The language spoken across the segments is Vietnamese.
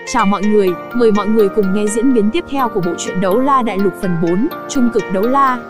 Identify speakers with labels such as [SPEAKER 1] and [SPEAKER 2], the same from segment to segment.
[SPEAKER 1] Chào mọi người, mời mọi người cùng nghe diễn biến tiếp theo của bộ truyện Đấu La Đại Lục phần 4, Trung cực đấu la.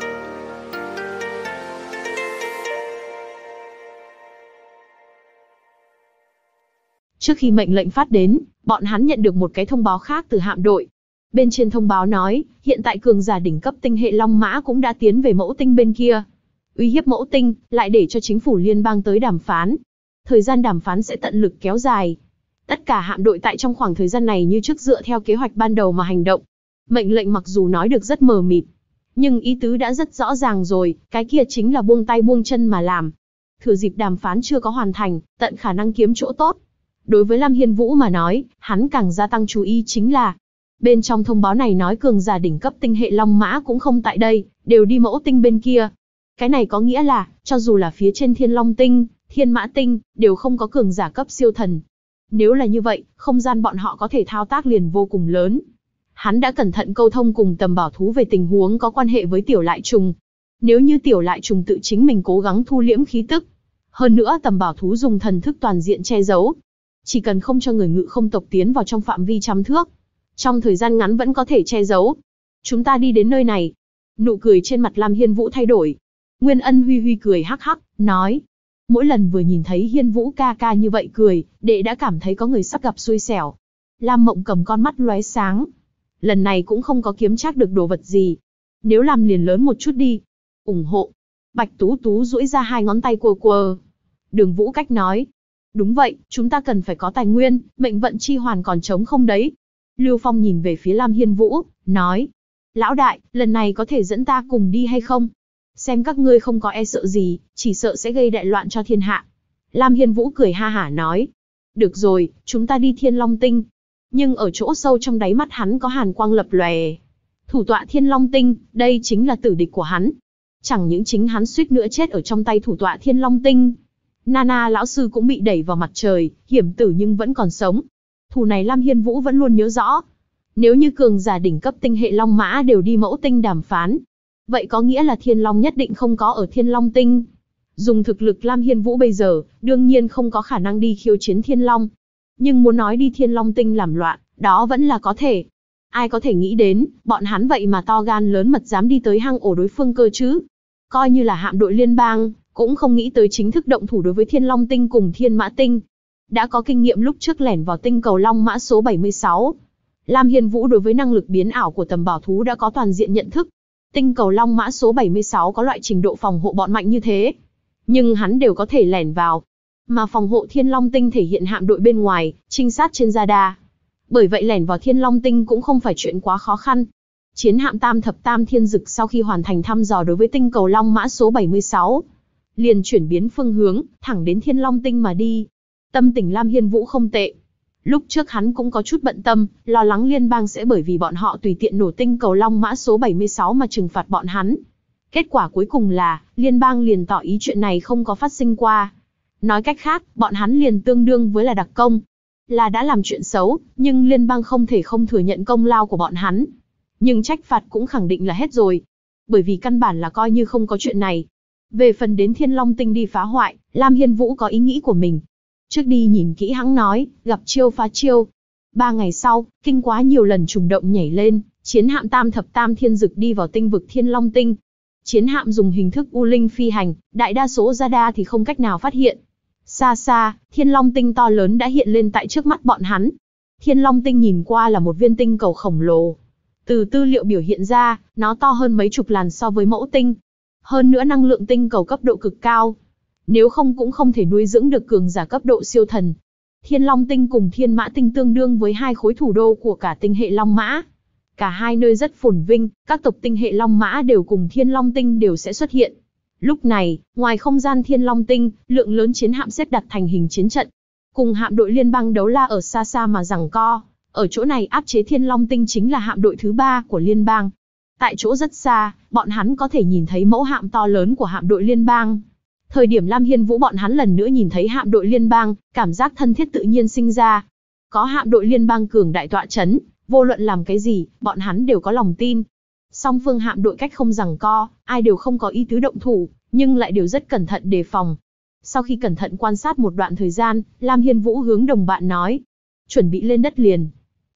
[SPEAKER 1] Trước khi mệnh lệnh phát đến, bọn hắn nhận được một cái thông báo khác từ hạm đội. Bên trên thông báo nói, hiện tại cường giả đỉnh cấp tinh hệ Long Mã cũng đã tiến về mẫu tinh bên kia. Uy hiếp mẫu tinh, lại để cho chính phủ liên bang tới đàm phán. Thời gian đàm phán sẽ tận lực kéo dài. Tất cả hạm đội tại trong khoảng thời gian này như trước dựa theo kế hoạch ban đầu mà hành động. Mệnh lệnh mặc dù nói được rất mờ mịt, nhưng ý tứ đã rất rõ ràng rồi, cái kia chính là buông tay buông chân mà làm. Thừa dịp đàm phán chưa có hoàn thành, tận khả năng kiếm chỗ tốt. Đối với Lam Hiên Vũ mà nói, hắn càng gia tăng chú ý chính là bên trong thông báo này nói cường giả đỉnh cấp tinh hệ Long Mã cũng không tại đây, đều đi mẫu tinh bên kia. Cái này có nghĩa là, cho dù là phía trên Thiên Long Tinh, Thiên Mã Tinh, đều không có cường giả cấp siêu thần. Nếu là như vậy, không gian bọn họ có thể thao tác liền vô cùng lớn. Hắn đã cẩn thận câu thông cùng Tầm Bảo Thú về tình huống có quan hệ với Tiểu Lại Trùng. Nếu như Tiểu Lại Trùng tự chính mình cố gắng thu liễm khí tức, hơn nữa Tầm Bảo Thú dùng thần thức toàn diện che giấu, chỉ cần không cho người Ngự Không tộc tiến vào trong phạm vi trăm thước, trong thời gian ngắn vẫn có thể che giấu. Chúng ta đi đến nơi này. Nụ cười trên mặt Lam Hiên Vũ thay đổi. Nguyên Ân Huy Huy cười hắc hắc, nói. Mỗi lần vừa nhìn thấy Hiên Vũ ca ca như vậy cười, đệ đã cảm thấy có người sắp gặp xui xẻo. Lam Mộng Cầm con mắt lóe sáng. Lần này cũng không có kiếm trác được đồ vật gì. Nếu làm liền lớn một chút đi. Ủng hộ. Bạch Tú Tú duỗi ra hai ngón tay quơ quơ. Đường Vũ Cách nói. Đúng vậy, chúng ta cần phải có tài nguyên, mệnh vận chi hoàn còn trống không đấy. Lưu Phong nhìn về phía Lam Hiên Vũ, nói. Lão đại, lần này có thể dẫn ta cùng đi hay không? Xem các ngươi không có e sợ gì, chỉ sợ sẽ gây đại loạn cho thiên hạ. Lam Hiên Vũ cười ha hả nói. Được rồi, chúng ta đi Thiên Long Tinh. Nhưng ở chỗ sâu trong đáy mắt hắn có hàn quang lập lòe. Thủ tọa Thiên Long Tinh, đây chính là tử địch của hắn. Chẳng những chính hắn suýt nữa chết ở trong tay thủ tọa Thiên Long Tinh. Nana lão sư cũng bị đẩy vào mặt trời, hiểm tử nhưng vẫn còn sống. Thù này Lam Hiên Vũ vẫn luôn nhớ rõ. Nếu như cường giả đỉnh cấp tinh hệ Long Mã đều đi mẫu tinh đàm phán, vậy có nghĩa là Thiên Long nhất định không có ở Thiên Long Tinh. Dùng thực lực Lam Hiên Vũ bây giờ, đương nhiên không có khả năng đi khiêu chiến Thiên Long. Nhưng muốn nói đi Thiên Long Tinh làm loạn, đó vẫn là có thể. Ai có thể nghĩ đến, bọn hắn vậy mà to gan lớn mật dám đi tới hang ổ đối phương cơ chứ. Coi như là hạm đội liên bang, cũng không nghĩ tới chính thức động thủ đối với Thiên Long Tinh cùng Thiên Mã Tinh. Đã có kinh nghiệm lúc trước lẻn vào tinh cầu Long Mã số 76. Lam Hiên Vũ đối với năng lực biến ảo của Tầm Bảo Thú đã có toàn diện nhận thức. Tinh cầu Long Mã số 76 có loại trình độ phòng hộ bọn mạnh như thế. Nhưng hắn đều có thể lẻn vào. Mà phòng hộ Thiên Long Tinh thể hiện hạm đội bên ngoài, trinh sát trên radar. Bởi vậy lẻn vào Thiên Long Tinh cũng không phải chuyện quá khó khăn. Chiến hạm Tam Thập Tam Thiên Dực sau khi hoàn thành thăm dò đối với tinh cầu Long Mã số 76, liền chuyển biến phương hướng, thẳng đến Thiên Long Tinh mà đi. Tâm tình Lam Hiên Vũ không tệ. Lúc trước hắn cũng có chút bận tâm, lo lắng liên bang sẽ bởi vì bọn họ tùy tiện nổ tinh cầu Long Mã số 76 mà trừng phạt bọn hắn. Kết quả cuối cùng là, liên bang liền tỏ ý chuyện này không có phát sinh qua. Nói cách khác, bọn hắn liền tương đương với là đặc công. Là đã làm chuyện xấu, nhưng liên bang không thể không thừa nhận công lao của bọn hắn. Nhưng trách phạt cũng khẳng định là hết rồi. Bởi vì căn bản là coi như không có chuyện này. Về phần đến Thiên Long Tinh đi phá hoại, Lam Hiên Vũ có ý nghĩ của mình. Trước đi nhìn kỹ hắn nói, gặp chiêu phá chiêu. 3 ngày sau, kinh quá nhiều lần trùng động nhảy lên, chiến hạm Tam Thập Tam Thiên Dực đi vào tinh vực Thiên Long Tinh. Chiến hạm dùng hình thức U Linh phi hành, đại đa số radar thì không cách nào phát hiện. Xa xa, Thiên Long Tinh to lớn đã hiện lên tại trước mắt bọn hắn. Thiên Long Tinh nhìn qua là một viên tinh cầu khổng lồ. Từ tư liệu biểu hiện ra, nó to hơn mấy chục lần so với mẫu tinh. Hơn nữa năng lượng tinh cầu cấp độ cực cao. Nếu không cũng không thể nuôi dưỡng được cường giả cấp độ siêu thần. Thiên Long Tinh cùng Thiên Mã Tinh tương đương với hai khối thủ đô của cả tinh hệ Long Mã. Cả hai nơi rất phồn vinh, các tộc tinh hệ Long Mã đều cùng Thiên Long Tinh đều sẽ xuất hiện. Lúc này, ngoài không gian Thiên Long Tinh, lượng lớn chiến hạm xếp đặt thành hình chiến trận. Cùng hạm đội liên bang đấu la ở xa xa mà giằng co. Ở chỗ này áp chế Thiên Long Tinh chính là hạm đội thứ 3 của liên bang. Tại chỗ rất xa, bọn hắn có thể nhìn thấy mẫu hạm to lớn của hạm đội liên bang. Thời điểm Lam Hiên Vũ bọn hắn lần nữa nhìn thấy hạm đội liên bang, cảm giác thân thiết tự nhiên sinh ra. Có hạm đội liên bang cường đại tọa chấn, vô luận làm cái gì, bọn hắn đều có lòng tin. Song phương hạm đội cách không giằng co, ai đều không có ý tứ động thủ, nhưng lại đều rất cẩn thận đề phòng. Sau khi cẩn thận quan sát một đoạn thời gian, Lam Hiên Vũ hướng đồng bạn nói. Chuẩn bị lên đất liền.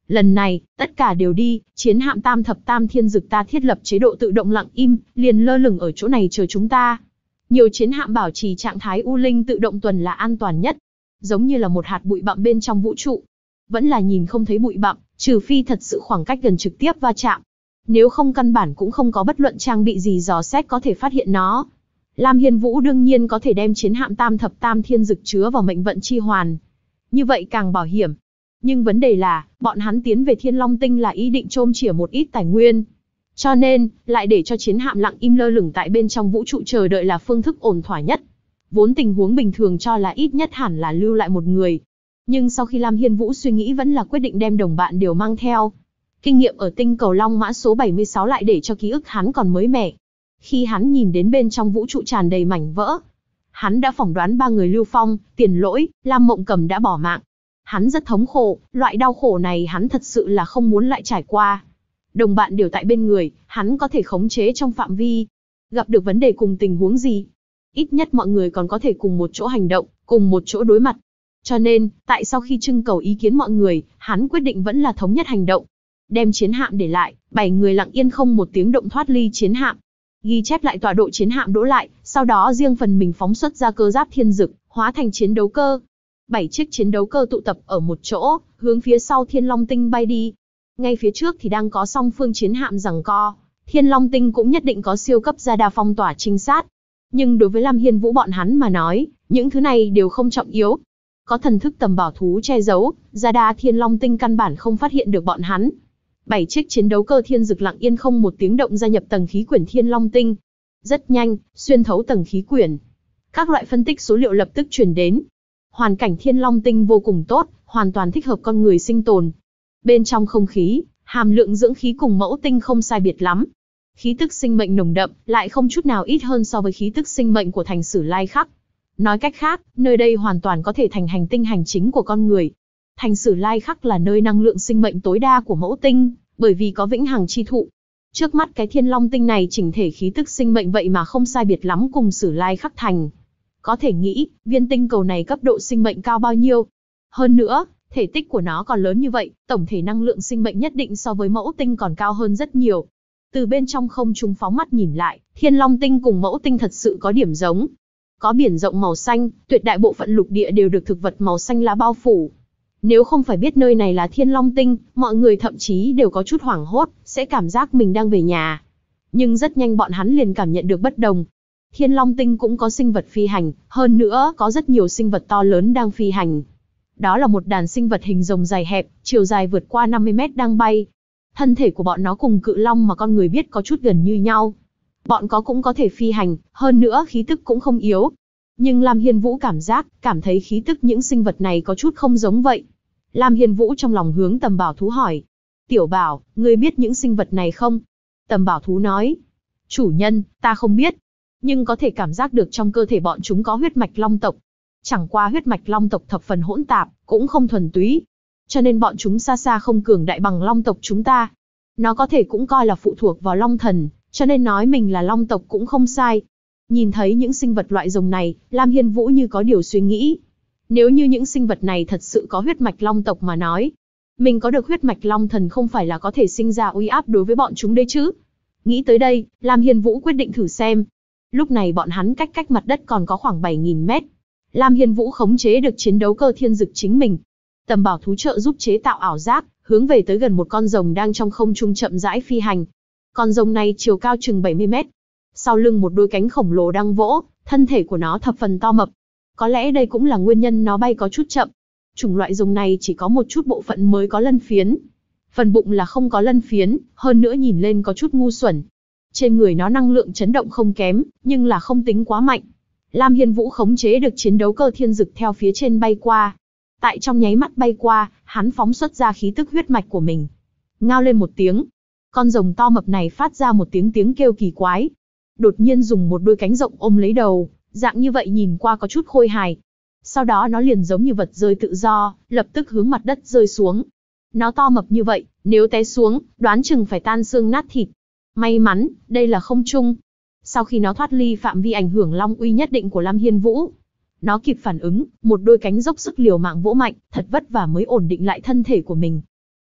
[SPEAKER 1] Lần này, tất cả đều đi, chiến hạm Tam Thập Tam Thiên Dực ta thiết lập chế độ tự động lặng im, liền lơ lửng ở chỗ này chờ chúng ta. Nhiều chiến hạm bảo trì trạng thái U Linh tự động tuần là an toàn nhất. Giống như là một hạt bụi bặm bên trong vũ trụ. Vẫn là nhìn không thấy bụi bặm, trừ phi thật sự khoảng cách gần trực tiếp va chạm. Nếu không căn bản cũng không có bất luận trang bị gì dò xét có thể phát hiện nó. Lam Hiên Vũ đương nhiên có thể đem chiến hạm Tam Thập Tam Thiên Dực chứa vào mệnh vận chi hoàn. Như vậy càng bảo hiểm. Nhưng vấn đề là, bọn hắn tiến về Thiên Long Tinh là ý định chôm chỉa một ít tài nguyên. Cho nên, lại để cho chiến hạm lặng im lơ lửng tại bên trong vũ trụ chờ đợi là phương thức ổn thỏa nhất. Vốn tình huống bình thường cho là ít nhất hẳn là lưu lại một người. Nhưng sau khi Lam Hiên Vũ suy nghĩ vẫn là quyết định đem đồng bạn đều mang theo. Kinh nghiệm ở tinh cầu Long Mã số 76 lại để cho ký ức hắn còn mới mẻ. Khi hắn nhìn đến bên trong vũ trụ tràn đầy mảnh vỡ, hắn đã phỏng đoán 3 người Lưu Phong, Tiền Lỗi, Lam Mộng Cầm đã bỏ mạng. Hắn rất thống khổ, loại đau khổ này hắn thật sự là không muốn lại trải qua. Đồng bạn đều tại bên người, hắn có thể khống chế trong phạm vi. Gặp được vấn đề cùng tình huống gì, ít nhất mọi người còn có thể cùng một chỗ hành động, cùng một chỗ đối mặt. Cho nên, tại sau khi trưng cầu ý kiến mọi người, hắn quyết định vẫn là thống nhất hành động. Đem chiến hạm để lại, 7 người lặng yên không một tiếng động thoát ly chiến hạm. Ghi chép lại tọa độ chiến hạm đỗ lại, sau đó riêng phần mình phóng xuất ra cơ giáp thiên dực, hóa thành chiến đấu cơ. 7 chiếc chiến đấu cơ tụ tập ở một chỗ, hướng phía sau Thiên Long Tinh bay đi. Ngay phía trước thì đang có song phương chiến hạm giằng co. Thiên Long Tinh cũng nhất định có siêu cấp radar phong tỏa trinh sát. Nhưng đối với Lam Hiên Vũ bọn hắn mà nói, những thứ này đều không trọng yếu. Có thần thức tầm bảo thú che giấu, radar Thiên Long Tinh căn bản không phát hiện được bọn hắn. 7 chiếc chiến đấu cơ thiên dực lặng yên không một tiếng động gia nhập tầng khí quyển Thiên Long Tinh. Rất nhanh, xuyên thấu tầng khí quyển. Các loại phân tích số liệu lập tức truyền đến. Hoàn cảnh Thiên Long Tinh vô cùng tốt, hoàn toàn thích hợp con người sinh tồn. Bên trong không khí, hàm lượng dưỡng khí cùng mẫu tinh không sai biệt lắm. Khí tức sinh mệnh nồng đậm, lại không chút nào ít hơn so với khí tức sinh mệnh của thành Sử Lai Khắc. Nói cách khác, nơi đây hoàn toàn có thể thành hành tinh hành chính của con người. Thành Sử Lai Khắc là nơi năng lượng sinh mệnh tối đa của mẫu tinh, bởi vì có vĩnh hằng chi thụ. Trước mắt cái Thiên Long Tinh này chỉnh thể khí tức sinh mệnh vậy mà không sai biệt lắm cùng Sử Lai Khắc thành. Có thể nghĩ, viên tinh cầu này cấp độ sinh mệnh cao bao nhiêu. Hơn nữa, thể tích của nó còn lớn như vậy, tổng thể năng lượng sinh mệnh nhất định so với mẫu tinh còn cao hơn rất nhiều. Từ bên trong không trung phóng mắt nhìn lại, Thiên Long Tinh cùng mẫu tinh thật sự có điểm giống. Có biển rộng màu xanh, tuyệt đại bộ phận lục địa đều được thực vật màu xanh lá bao phủ. Nếu không phải biết nơi này là Thiên Long Tinh, mọi người thậm chí đều có chút hoảng hốt, sẽ cảm giác mình đang về nhà. Nhưng rất nhanh bọn hắn liền cảm nhận được bất đồng. Thiên Long Tinh cũng có sinh vật phi hành, hơn nữa có rất nhiều sinh vật to lớn đang phi hành. Đó là một đàn sinh vật hình rồng dài hẹp, chiều dài vượt qua 50 mét đang bay. Thân thể của bọn nó cùng cự long mà con người biết có chút gần như nhau. Bọn có cũng có thể phi hành, hơn nữa khí tức cũng không yếu. Nhưng Lam Hiên Vũ cảm thấy khí tức những sinh vật này có chút không giống vậy. Lam Hiên Vũ trong lòng hướng Tầm Bảo Thú hỏi. Tiểu Bảo, ngươi biết những sinh vật này không? Tầm Bảo Thú nói. Chủ nhân, ta không biết. Nhưng có thể cảm giác được trong cơ thể bọn chúng có huyết mạch long tộc. Chẳng qua huyết mạch long tộc thập phần hỗn tạp, cũng không thuần túy. Cho nên bọn chúng xa xa không cường đại bằng long tộc chúng ta. Nó có thể cũng coi là phụ thuộc vào long thần, cho nên nói mình là long tộc cũng không sai. Nhìn thấy những sinh vật loại rồng này, Lam Hiên Vũ như có điều suy nghĩ. Nếu như những sinh vật này thật sự có huyết mạch long tộc mà nói, mình có được huyết mạch long thần không phải là có thể sinh ra uy áp đối với bọn chúng đấy chứ. Nghĩ tới đây, Lam Hiên Vũ quyết định thử xem. Lúc này bọn hắn cách mặt đất còn có khoảng 7.000 mét. Lam Hiên Vũ khống chế được chiến đấu cơ thiên dực chính mình. Tầm Bảo Thú trợ giúp chế tạo ảo giác, hướng về tới gần một con rồng đang trong không trung chậm rãi phi hành. Con rồng này chiều cao chừng 70 mét. Sau lưng một đôi cánh khổng lồ đang vỗ, thân thể của nó thập phần to mập. Có lẽ đây cũng là nguyên nhân nó bay có chút chậm. Chủng loại rồng này chỉ có một chút bộ phận mới có lân phiến. Phần bụng là không có lân phiến, hơn nữa nhìn lên có chút ngu xuẩn. Trên người nó năng lượng chấn động không kém, nhưng là không tính quá mạnh. Lam Hiên Vũ khống chế được chiến đấu cơ thiên dực theo phía trên bay qua. Tại trong nháy mắt bay qua, hắn phóng xuất ra khí tức huyết mạch của mình. Ngao lên một tiếng. Con rồng to mập này phát ra một tiếng kêu kỳ quái. Đột nhiên dùng một đôi cánh rộng ôm lấy đầu, dạng như vậy nhìn qua có chút khôi hài. Sau đó nó liền giống như vật rơi tự do, lập tức hướng mặt đất rơi xuống. Nó to mập như vậy, nếu té xuống, đoán chừng phải tan xương nát thịt. May mắn, đây là không trung. Sau khi nó thoát ly phạm vi ảnh hưởng long uy nhất định của Lam Hiên Vũ, nó kịp phản ứng, một đôi cánh dốc sức liều mạng vỗ mạnh, thật vất vả mới ổn định lại thân thể của mình.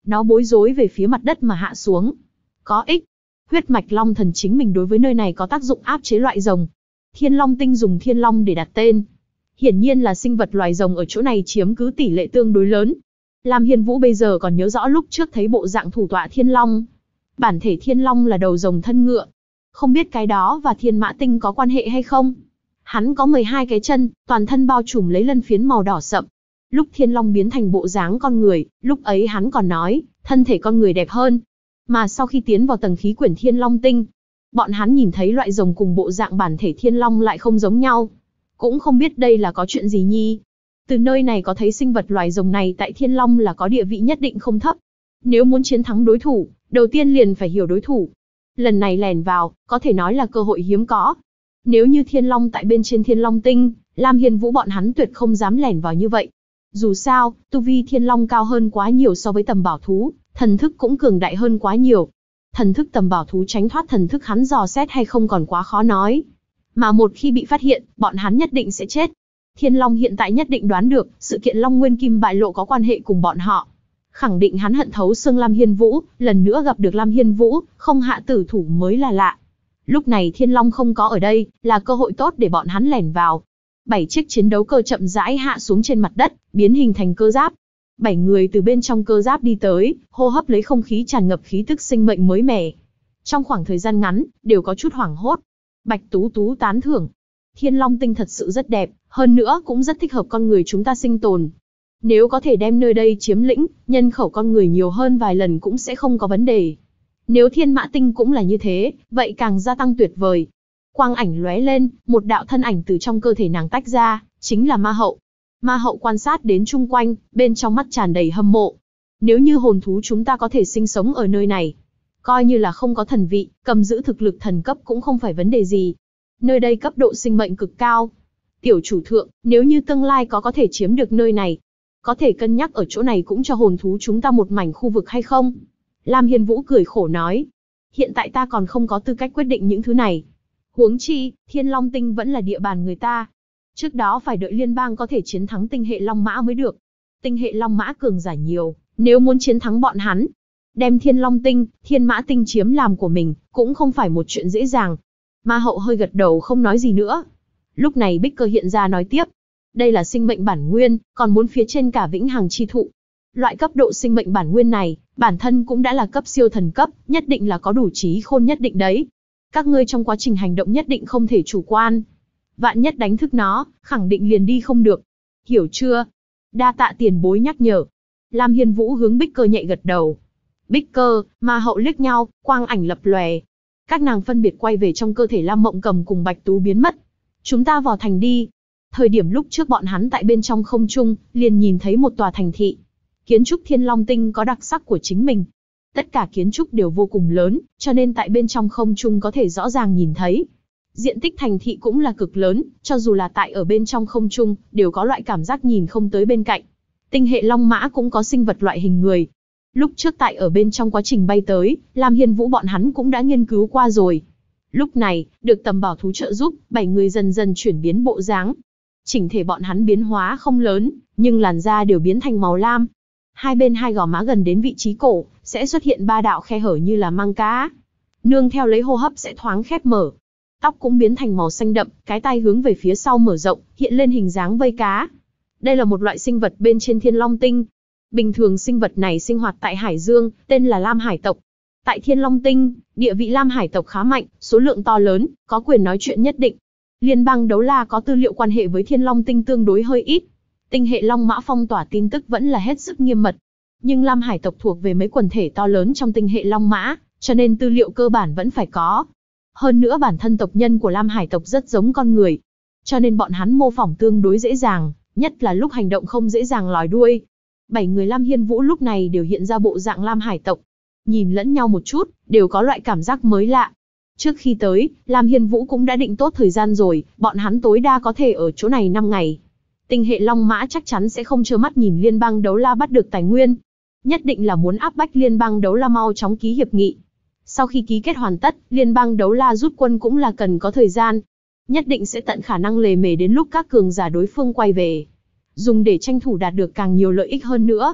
[SPEAKER 1] Nó bối rối về phía mặt đất mà hạ xuống. Có ích. Huyết mạch long thần chính mình đối với nơi này có tác dụng áp chế loại rồng. Thiên Long Tinh dùng thiên long để đặt tên. Hiển nhiên là sinh vật loài rồng ở chỗ này chiếm cứ tỷ lệ tương đối lớn. Lam Hiên Vũ bây giờ còn nhớ rõ lúc trước thấy bộ dạng thủ tọa thiên long. Bản thể thiên long là đầu rồng thân ngựa. Không biết cái đó và thiên mã tinh có quan hệ hay không? Hắn có 12 cái chân, toàn thân bao trùm lấy lân phiến màu đỏ sậm. Lúc thiên long biến thành bộ dáng con người, lúc ấy hắn còn nói, thân thể con người đẹp hơn. Mà sau khi tiến vào tầng khí quyển thiên long tinh, bọn hắn nhìn thấy loại rồng cùng bộ dạng bản thể thiên long lại không giống nhau. Cũng không biết đây là có chuyện gì nhi. Từ nơi này có thấy sinh vật loài rồng này tại thiên long là có địa vị nhất định không thấp. Nếu muốn chiến thắng đối thủ, đầu tiên liền phải hiểu đối thủ. Lần này lèn vào, có thể nói là cơ hội hiếm có. Nếu như thiên long tại bên trên thiên long tinh, Lam Hiên Vũ bọn hắn tuyệt không dám lèn vào như vậy. Dù sao, tu vi thiên long cao hơn quá nhiều so với tầm bảo thú, thần thức cũng cường đại hơn quá nhiều. Thần thức tầm bảo thú tránh thoát thần thức hắn dò xét hay không còn quá khó nói. Mà một khi bị phát hiện, bọn hắn nhất định sẽ chết. Thiên Long hiện tại nhất định đoán được, sự kiện Long Nguyên Kim bại lộ có quan hệ cùng bọn họ. Khẳng định hắn hận thấu xương Lam Hiên Vũ, lần nữa gặp được Lam Hiên Vũ, không hạ tử thủ mới là lạ. Lúc này Thiên Long không có ở đây, là cơ hội tốt để bọn hắn lẻn vào. 7 chiếc chiến đấu cơ chậm rãi hạ xuống trên mặt đất, biến hình thành cơ giáp. 7 người từ bên trong cơ giáp đi tới, hô hấp lấy không khí tràn ngập khí tức sinh mệnh mới mẻ. Trong khoảng thời gian ngắn, đều có chút hoảng hốt. Bạch Tú Tú tán thưởng. Thiên Long Tinh thật sự rất đẹp, hơn nữa cũng rất thích hợp con người chúng ta sinh tồn. Nếu có thể đem nơi đây chiếm lĩnh, nhân khẩu con người nhiều hơn vài lần cũng sẽ không có vấn đề. Nếu Thiên Mã Tinh cũng là như thế, vậy càng gia tăng tuyệt vời. Quang ảnh lóe lên, một đạo thân ảnh từ trong cơ thể nàng tách ra, chính là Ma Hậu. Ma Hậu quan sát đến chung quanh, bên trong mắt tràn đầy hâm mộ. Nếu như hồn thú chúng ta có thể sinh sống ở nơi này, coi như là không có thần vị, cầm giữ thực lực thần cấp cũng không phải vấn đề gì. Nơi đây cấp độ sinh mệnh cực cao. Tiểu chủ thượng, nếu như tương lai có thể chiếm được nơi này, có thể cân nhắc ở chỗ này cũng cho hồn thú chúng ta một mảnh khu vực hay không? Lam Hiên Vũ cười khổ nói. Hiện tại ta còn không có tư cách quyết định những thứ này. Huống chi, Thiên Long Tinh vẫn là địa bàn người ta. Trước đó phải đợi liên bang có thể chiến thắng tinh hệ Long Mã mới được. Tinh hệ Long Mã cường giả nhiều, nếu muốn chiến thắng bọn hắn, đem Thiên Long Tinh, Thiên Mã Tinh chiếm làm của mình, cũng không phải một chuyện dễ dàng. Ma Hậu hơi gật đầu không nói gì nữa. Lúc này Bích Cơ hiện ra nói tiếp. Đây là sinh mệnh bản nguyên, còn muốn phía trên cả vĩnh hằng chi thụ. Loại cấp độ sinh mệnh bản nguyên này, bản thân cũng đã là cấp siêu thần cấp, nhất định là có đủ trí khôn nhất định đấy. Các ngươi trong quá trình hành động nhất định không thể chủ quan. Vạn nhất đánh thức nó, khẳng định liền đi không được. Hiểu chưa? Đa tạ tiền bối nhắc nhở. Lam Hiên Vũ hướng Bích Cơ nhẹ gật đầu. Bích Cơ, Ma Hậu liếc nhau, quang ảnh lập lòe. Các nàng phân biệt quay về trong cơ thể Lam Mộng Cầm cùng Bạch Tú biến mất. Chúng ta vào thành đi. Thời điểm lúc trước bọn hắn tại bên trong không trung, liền nhìn thấy một tòa thành thị. Kiến trúc Thiên Long Tinh có đặc sắc của chính mình. Tất cả kiến trúc đều vô cùng lớn, cho nên tại bên trong không trung có thể rõ ràng nhìn thấy. Diện tích thành thị cũng là cực lớn, cho dù là tại ở bên trong không trung, đều có loại cảm giác nhìn không tới bên cạnh. Tinh hệ Long Mã cũng có sinh vật loại hình người. Lúc trước tại ở bên trong quá trình bay tới, Lam Hiên Vũ bọn hắn cũng đã nghiên cứu qua rồi. Lúc này, được tầm bảo thú trợ giúp, 7 người dần dần chuyển biến bộ dáng. Chỉnh thể bọn hắn biến hóa không lớn, nhưng làn da đều biến thành màu lam. Hai bên hai gò má gần đến vị trí cổ, sẽ xuất hiện 3 đạo khe hở như là mang cá. Nương theo lấy hô hấp sẽ thoáng khép mở. Tóc cũng biến thành màu xanh đậm, cái tai hướng về phía sau mở rộng, hiện lên hình dáng vây cá. Đây là một loại sinh vật bên trên Thiên Long Tinh. Bình thường sinh vật này sinh hoạt tại Hải Dương, tên là Lam Hải tộc. Tại Thiên Long Tinh, địa vị Lam Hải tộc khá mạnh, số lượng to lớn, có quyền nói chuyện nhất định. Liên bang Đấu La có tư liệu quan hệ với Thiên Long Tinh tương đối hơi ít. Tinh hệ Long Mã phong tỏa tin tức vẫn là hết sức nghiêm mật. Nhưng Lam Hải tộc thuộc về mấy quần thể to lớn trong tinh hệ Long Mã, cho nên tư liệu cơ bản vẫn phải có. Hơn nữa bản thân tộc nhân của Lam Hải tộc rất giống con người, cho nên bọn hắn mô phỏng tương đối dễ dàng, nhất là lúc hành động không dễ dàng lòi đuôi. 7 người Lam Hiên Vũ lúc này đều hiện ra bộ dạng Lam Hải tộc. Nhìn lẫn nhau một chút, đều có loại cảm giác mới lạ. Trước khi tới, Lam Hiên Vũ cũng đã định tốt thời gian rồi, bọn hắn tối đa có thể ở chỗ này 5 ngày. Tinh hệ Long Mã chắc chắn sẽ không trơ mắt nhìn Liên bang Đấu La bắt được tài nguyên. Nhất định là muốn áp bách Liên bang Đấu La mau chóng ký hiệp nghị. Sau khi ký kết hoàn tất, Liên bang Đấu La rút quân cũng là cần có thời gian. Nhất định sẽ tận khả năng lề mề đến lúc các cường giả đối phương quay về. Dùng để tranh thủ đạt được càng nhiều lợi ích hơn nữa.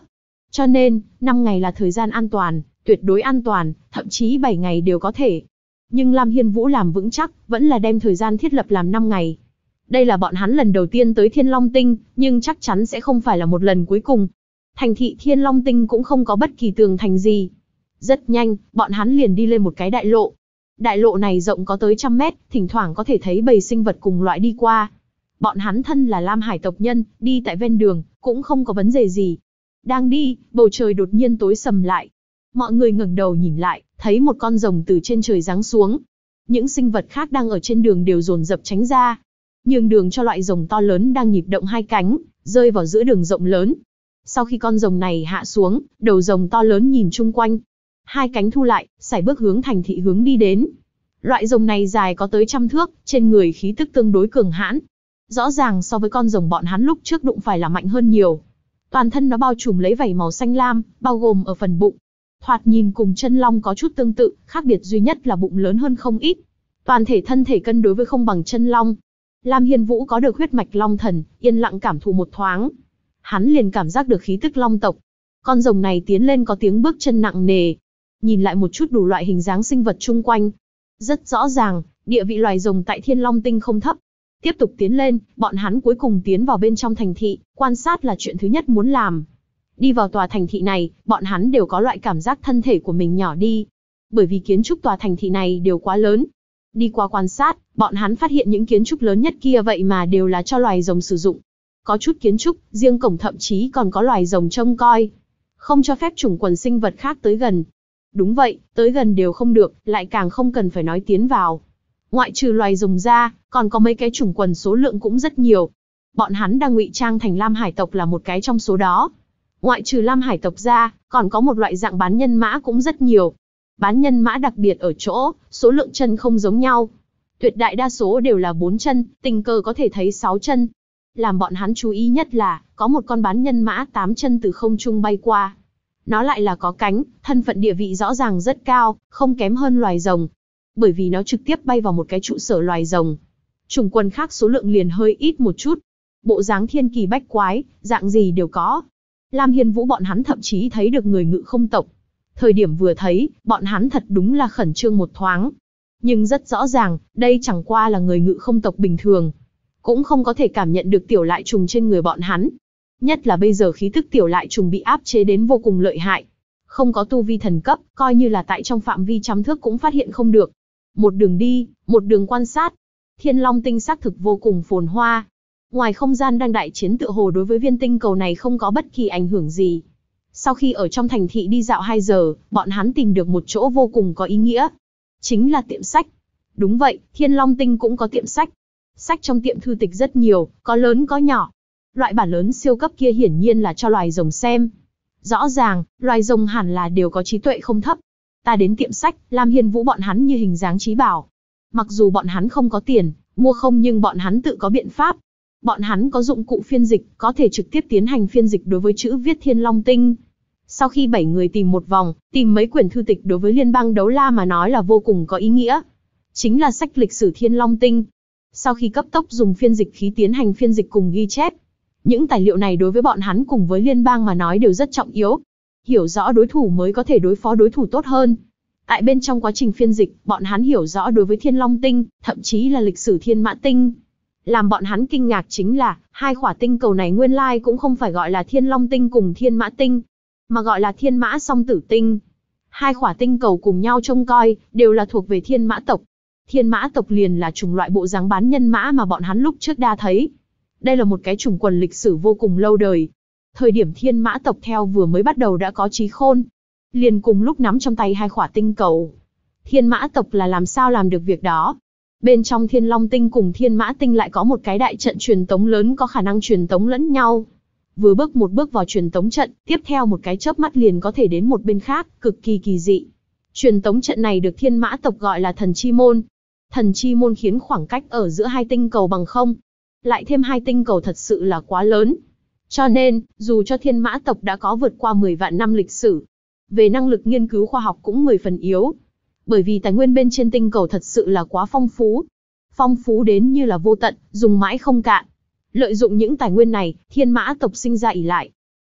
[SPEAKER 1] Cho nên, 5 ngày là thời gian an toàn, tuyệt đối an toàn, thậm chí 7 ngày đều có thể. Nhưng Lam Hiên Vũ làm vững chắc, vẫn là đem thời gian thiết lập làm 5 ngày. Đây là bọn hắn lần đầu tiên tới Thiên Long Tinh, nhưng chắc chắn sẽ không phải là một lần cuối cùng. Thành thị Thiên Long Tinh cũng không có bất kỳ tường thành gì. Rất nhanh, bọn hắn liền đi lên một cái đại lộ. Đại lộ này rộng có tới 100 mét, thỉnh thoảng có thể thấy bầy sinh vật cùng loại đi qua. Bọn hắn thân là Lam Hải tộc nhân, đi tại ven đường, cũng không có vấn đề gì. Đang đi, bầu trời đột nhiên tối sầm lại. Mọi người ngẩng đầu nhìn lại, thấy một con rồng từ trên trời giáng xuống. Những sinh vật khác đang ở trên đường đều dồn dập tránh ra, nhường đường cho loại rồng to lớn đang nhịp động hai cánh, rơi vào giữa đường rộng lớn. Sau khi con rồng này hạ xuống, đầu rồng to lớn nhìn chung quanh, hai cánh thu lại, sải bước hướng thành thị hướng đi đến. Loại rồng này dài có tới 100 thước, trên người khí tức tương đối cường hãn. Rõ ràng so với con rồng bọn hắn lúc trước đụng phải là mạnh hơn nhiều. Toàn thân nó bao trùm lấy vảy màu xanh lam, bao gồm ở phần bụng. Thoạt nhìn cùng chân long có chút tương tự, khác biệt duy nhất là bụng lớn hơn không ít. Toàn thể thân thể cân đối với không bằng chân long. Lam Hiên Vũ có được huyết mạch long thần, yên lặng cảm thụ một thoáng. Hắn liền cảm giác được khí tức long tộc. Con rồng này tiến lên có tiếng bước chân nặng nề. Nhìn lại một chút đủ loại hình dáng sinh vật chung quanh. Rất rõ ràng, địa vị loài rồng tại Thiên Long Tinh không thấp. Tiếp tục tiến lên, bọn hắn cuối cùng tiến vào bên trong thành thị, quan sát là chuyện thứ nhất muốn làm. Đi vào tòa thành thị này, bọn hắn đều có loại cảm giác thân thể của mình nhỏ đi. Bởi vì kiến trúc tòa thành thị này đều quá lớn. Đi qua quan sát, bọn hắn phát hiện những kiến trúc lớn nhất kia vậy mà đều là cho loài rồng sử dụng. Có chút kiến trúc, riêng cổng thậm chí còn có loài rồng trông coi. Không cho phép chủng quần sinh vật khác tới gần. Đúng vậy, tới gần đều không được, lại càng không cần phải nói tiến vào. Ngoại trừ loài rồng ra, còn có mấy cái chủng quần số lượng cũng rất nhiều. Bọn hắn đang ngụy trang thành Lam Hải tộc là một cái trong số đó. Ngoại trừ Lam Hải tộc ra, còn có một loại dạng bán nhân mã cũng rất nhiều. Bán nhân mã đặc biệt ở chỗ, số lượng chân không giống nhau. Tuyệt đại đa số đều là 4 chân, tình cờ có thể thấy 6 chân. Làm bọn hắn chú ý nhất là, có một con bán nhân mã 8 chân từ không trung bay qua. Nó lại là có cánh, thân phận địa vị rõ ràng rất cao, không kém hơn loài rồng. Bởi vì nó trực tiếp bay vào một cái trụ sở loài rồng. Chủng quần khác số lượng liền hơi ít một chút. Bộ dáng thiên kỳ bách quái, dạng gì đều có. Lam Hiên Vũ bọn hắn thậm chí thấy được người ngự không tộc. Thời điểm vừa thấy, bọn hắn thật đúng là khẩn trương một thoáng. Nhưng rất rõ ràng, đây chẳng qua là người ngự không tộc bình thường. Cũng không có thể cảm nhận được tiểu lại trùng trên người bọn hắn. Nhất là bây giờ khí tức tiểu lại trùng bị áp chế đến vô cùng lợi hại. Không có tu vi thần cấp, coi như là tại trong phạm vi 100 thước cũng phát hiện không được. Một đường đi, một đường quan sát. Thiên Long Tinh xác thực vô cùng phồn hoa. Ngoài không gian đang đại chiến tựa hồ đối với viên tinh cầu này không có bất kỳ ảnh hưởng gì. Sau khi ở trong thành thị đi dạo 2 giờ, bọn hắn tìm được một chỗ vô cùng có ý nghĩa. Chính là tiệm sách. Đúng vậy, Thiên Long Tinh cũng có tiệm sách. Sách trong tiệm thư tịch rất nhiều, có lớn có nhỏ. Loại bản lớn siêu cấp kia hiển nhiên là cho loài rồng xem. Rõ ràng, loài rồng hẳn là đều có trí tuệ không thấp. Ta đến tiệm sách, Lam Hiên Vũ bọn hắn như hình dáng trí bảo. Mặc dù bọn hắn không có tiền, mua không nhưng bọn hắn tự có biện pháp. Bọn hắn có dụng cụ phiên dịch, có thể trực tiếp tiến hành phiên dịch đối với chữ viết Thiên Long Tinh. Sau khi 7 người tìm một vòng, tìm mấy quyển thư tịch đối với liên bang đấu la mà nói là vô cùng có ý nghĩa. Chính là sách lịch sử Thiên Long Tinh. Sau khi cấp tốc dùng phiên dịch khí tiến hành phiên dịch cùng ghi chép, những tài liệu này đối với bọn hắn cùng với liên bang mà nói đều rất trọng yếu. Hiểu rõ đối thủ mới có thể đối phó đối thủ tốt hơn. Tại bên trong quá trình phiên dịch, bọn hắn hiểu rõ đối với Thiên Long Tinh, thậm chí là lịch sử Thiên Mã Tinh. Làm bọn hắn kinh ngạc chính là, hai khỏa tinh cầu này nguyên lai cũng không phải gọi là Thiên Long Tinh cùng Thiên Mã Tinh, mà gọi là Thiên Mã Song Tử Tinh. Hai khỏa tinh cầu cùng nhau trông coi, đều là thuộc về Thiên Mã tộc. Thiên Mã tộc liền là chủng loại bộ dáng bán nhân mã mà bọn hắn lúc trước đã thấy. Đây là một cái chủng quần lịch sử vô cùng lâu đời. Thời điểm Thiên Mã tộc theo vừa mới bắt đầu đã có trí khôn. Liền cùng lúc nắm trong tay hai khỏa tinh cầu. Thiên Mã tộc là làm sao làm được việc đó? Bên trong Thiên Long Tinh cùng Thiên Mã Tinh lại có một cái đại trận truyền tống lớn có khả năng truyền tống lẫn nhau. Vừa bước một bước vào truyền tống trận, tiếp theo một cái chớp mắt liền có thể đến một bên khác, cực kỳ kỳ dị. Truyền tống trận này được Thiên Mã tộc gọi là Thần Chi Môn. Thần Chi Môn khiến khoảng cách ở giữa hai tinh cầu bằng không. Lại thêm hai tinh cầu thật sự là quá lớn. Cho nên, dù cho Thiên Mã tộc đã có vượt qua 10 vạn năm lịch sử, về năng lực nghiên cứu khoa học cũng 10 phần yếu. Bởi vì tài nguyên bên trên tinh cầu thật sự là quá phong phú. Phong phú đến như là vô tận, dùng mãi không cạn. Lợi dụng những tài nguyên này, Thiên Mã tộc sinh ra ỷ lại.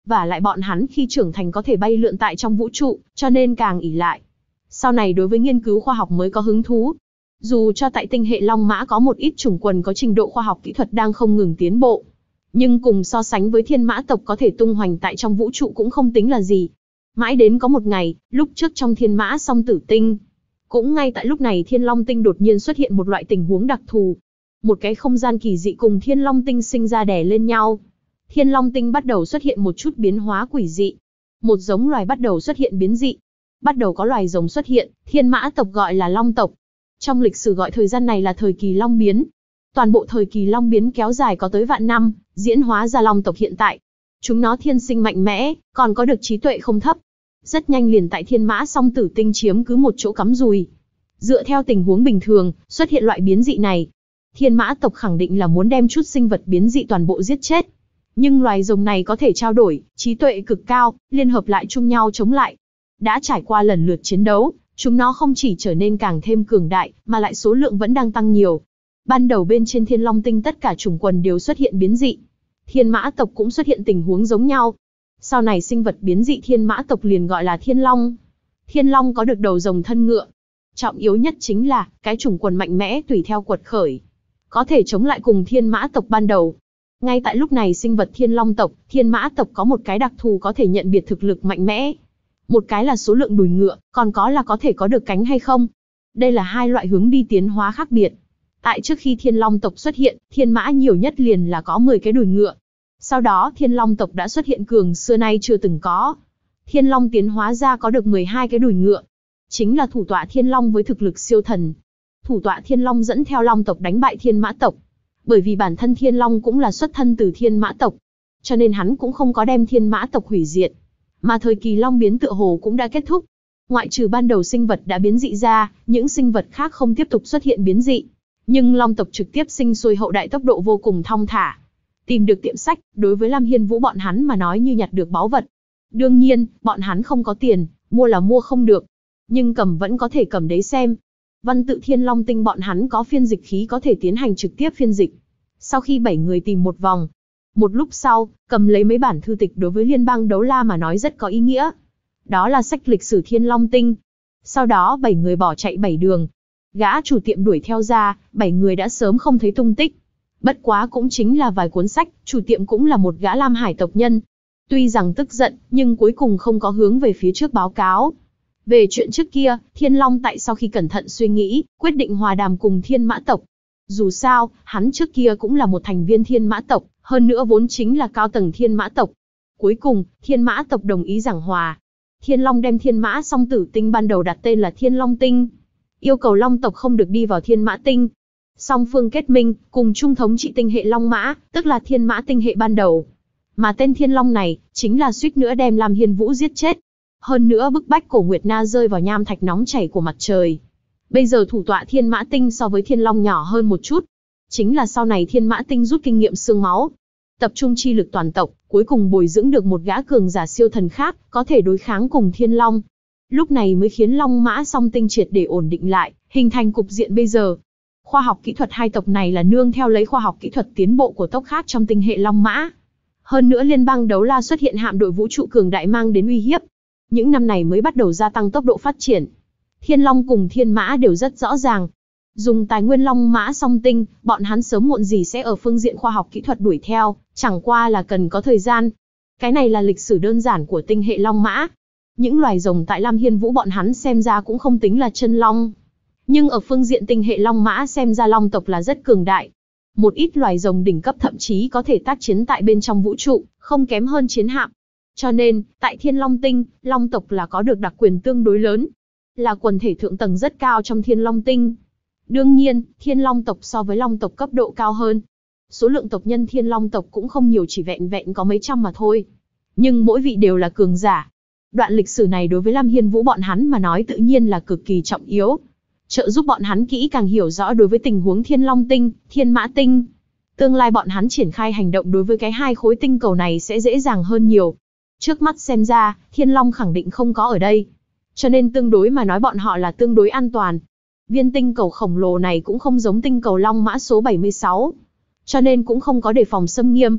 [SPEAKER 1] và lại bọn hắn khi trưởng thành có thể bay lượn tại trong vũ trụ, cho nên càng ỷ lại. Sau này đối với nghiên cứu khoa học mới có hứng thú. Dù cho tại tinh hệ Long Mã có một ít chủng quần có trình độ khoa học kỹ thuật đang không ngừng tiến bộ, nhưng cùng so sánh với thiên mã tộc có thể tung hoành tại trong vũ trụ cũng không tính là gì. Mãi đến có một ngày, lúc trước trong thiên mã song tử tinh, cũng ngay tại lúc này thiên long tinh đột nhiên xuất hiện một loại tình huống đặc thù. Một cái không gian kỳ dị cùng thiên long tinh sinh ra đè lên nhau. Thiên long tinh bắt đầu xuất hiện một chút biến hóa quỷ dị. Một giống loài bắt đầu xuất hiện biến dị. Bắt đầu có loài rồng xuất hiện, thiên mã tộc gọi là long tộc. Trong lịch sử gọi thời gian này là thời kỳ long biến. Toàn bộ thời kỳ long biến kéo dài có tới vạn năm, diễn hóa ra long tộc hiện tại. Chúng nó thiên sinh mạnh mẽ, còn có được trí tuệ không thấp. Rất nhanh liền tại thiên mã song tử tinh chiếm cứ một chỗ cắm rùi. Dựa theo tình huống bình thường, xuất hiện loại biến dị này, thiên mã tộc khẳng định là muốn đem chút sinh vật biến dị toàn bộ giết chết. Nhưng loài rồng này có thể trao đổi, trí tuệ cực cao, liên hợp lại chung nhau chống lại. Đã trải qua lần lượt chiến đấu, chúng nó không chỉ trở nên càng thêm cường đại, mà lại số lượng vẫn đang tăng nhiều. Ban đầu bên trên thiên long tinh tất cả chủng quần đều xuất hiện biến dị. Thiên mã tộc cũng xuất hiện tình huống giống nhau. Sau này sinh vật biến dị thiên mã tộc liền gọi là thiên long. Thiên long có được đầu rồng thân ngựa. Trọng yếu nhất chính là, cái chủng quần mạnh mẽ tùy theo quật khởi, có thể chống lại cùng thiên mã tộc ban đầu. Ngay tại lúc này sinh vật thiên long tộc, thiên mã tộc có một cái đặc thù có thể nhận biệt thực lực mạnh mẽ. Một cái là số lượng đùi ngựa, còn có là có thể có được cánh hay không. Đây là hai loại hướng đi tiến hóa khác biệt. Tại trước khi thiên long tộc xuất hiện, thiên mã nhiều nhất liền là có 10 cái đùi ngựa. Sau đó thiên long tộc đã xuất hiện cường xưa nay chưa từng có. Thiên long tiến hóa ra có được 12 cái đùi ngựa. Chính là thủ tọa thiên long với thực lực siêu thần. Thủ tọa thiên long dẫn theo long tộc đánh bại thiên mã tộc. Bởi vì bản thân thiên long cũng là xuất thân từ thiên mã tộc, cho nên hắn cũng không có đem thiên mã tộc hủy diệt. Mà thời kỳ long biến tựa hồ cũng đã kết thúc. Ngoại trừ ban đầu sinh vật đã biến dị ra, những sinh vật khác không tiếp tục xuất hiện biến dị. Nhưng long tộc trực tiếp sinh sôi hậu đại tốc độ vô cùng thong thả. Tìm được tiệm sách, đối với Lam Hiên Vũ bọn hắn mà nói như nhặt được báu vật. Đương nhiên, bọn hắn không có tiền, mua là mua không được. Nhưng cầm vẫn có thể cầm đấy xem. Văn tự thiên long tinh bọn hắn có phiên dịch khí có thể tiến hành trực tiếp phiên dịch. Sau khi 7 người tìm một vòng, một lúc sau, cầm lấy mấy bản thư tịch đối với liên bang đấu la mà nói rất có ý nghĩa. Đó là sách lịch sử thiên long tinh. Sau đó 7 người bỏ chạy 7 đường. Gã chủ tiệm đuổi theo ra, 7 người đã sớm không thấy tung tích. Bất quá cũng chính là vài cuốn sách, chủ tiệm cũng là một gã Lam Hải tộc nhân. Tuy rằng tức giận, nhưng cuối cùng không có hướng về phía trước báo cáo. Về chuyện trước kia, Thiên Long tại sau khi cẩn thận suy nghĩ, quyết định hòa đàm cùng Thiên Mã tộc. Dù sao, hắn trước kia cũng là một thành viên Thiên Mã tộc, hơn nữa vốn chính là cao tầng Thiên Mã tộc. Cuối cùng, Thiên Mã tộc đồng ý giảng hòa. Thiên Long đem Thiên Mã song tử tinh ban đầu đặt tên là Thiên Long tinh, yêu cầu Long tộc không được đi vào Thiên Mã tinh. Song phương kết minh, cùng chung thống trị tinh hệ Long Mã, tức là Thiên Mã tinh hệ ban đầu. Mà tên Thiên Long này, chính là suýt nữa đem Lam Hiên Vũ giết chết. Hơn nữa bức bách Cổ Nguyệt Na rơi vào nham thạch nóng chảy của mặt trời. Bây giờ thủ tọa Thiên Mã tinh so với Thiên Long nhỏ hơn một chút. Chính là sau này Thiên Mã tinh rút kinh nghiệm xương máu, tập trung chi lực toàn tộc, cuối cùng bồi dưỡng được một gã cường giả siêu thần khác, có thể đối kháng cùng Thiên Long. Lúc này mới khiến Long Mã song tinh triệt để ổn định lại, hình thành cục diện bây giờ. Khoa học kỹ thuật hai tộc này là nương theo lấy khoa học kỹ thuật tiến bộ của tộc khác trong tinh hệ Long Mã. Hơn nữa liên bang đấu la xuất hiện hạm đội vũ trụ cường đại mang đến uy hiếp. Những năm này mới bắt đầu gia tăng tốc độ phát triển. Thiên Long cùng Thiên Mã đều rất rõ ràng. Dùng tài nguyên Long Mã song tinh, bọn hắn sớm muộn gì sẽ ở phương diện khoa học kỹ thuật đuổi theo, chẳng qua là cần có thời gian. Cái này là lịch sử đơn giản của tinh hệ Long Mã. Những loài rồng tại Lam Hiên Vũ bọn hắn xem ra cũng không tính là chân long. Nhưng ở phương diện tinh hệ Long Mã xem ra Long tộc là rất cường đại. Một ít loài rồng đỉnh cấp thậm chí có thể tác chiến tại bên trong vũ trụ, không kém hơn chiến hạm. Cho nên, tại Thiên Long tinh, Long tộc là có được đặc quyền tương đối lớn. Là quần thể thượng tầng rất cao trong Thiên Long tinh. Đương nhiên, Thiên Long tộc so với Long tộc cấp độ cao hơn. Số lượng tộc nhân Thiên Long tộc cũng không nhiều, chỉ vẹn vẹn có mấy trăm mà thôi. Nhưng mỗi vị đều là cường giả. Đoạn lịch sử này đối với Lam Hiên Vũ bọn hắn mà nói tự nhiên là cực kỳ trọng yếu. Trợ giúp bọn hắn kỹ càng hiểu rõ đối với tình huống Thiên Long tinh, Thiên Mã tinh. Tương lai bọn hắn triển khai hành động đối với cái hai khối tinh cầu này sẽ dễ dàng hơn nhiều. Trước mắt xem ra, Thiên Long khẳng định không có ở đây. Cho nên tương đối mà nói bọn họ là tương đối an toàn. Viên tinh cầu khổng lồ này cũng không giống tinh cầu Long Mã số 76. Cho nên cũng không có đề phòng xâm nghiêm.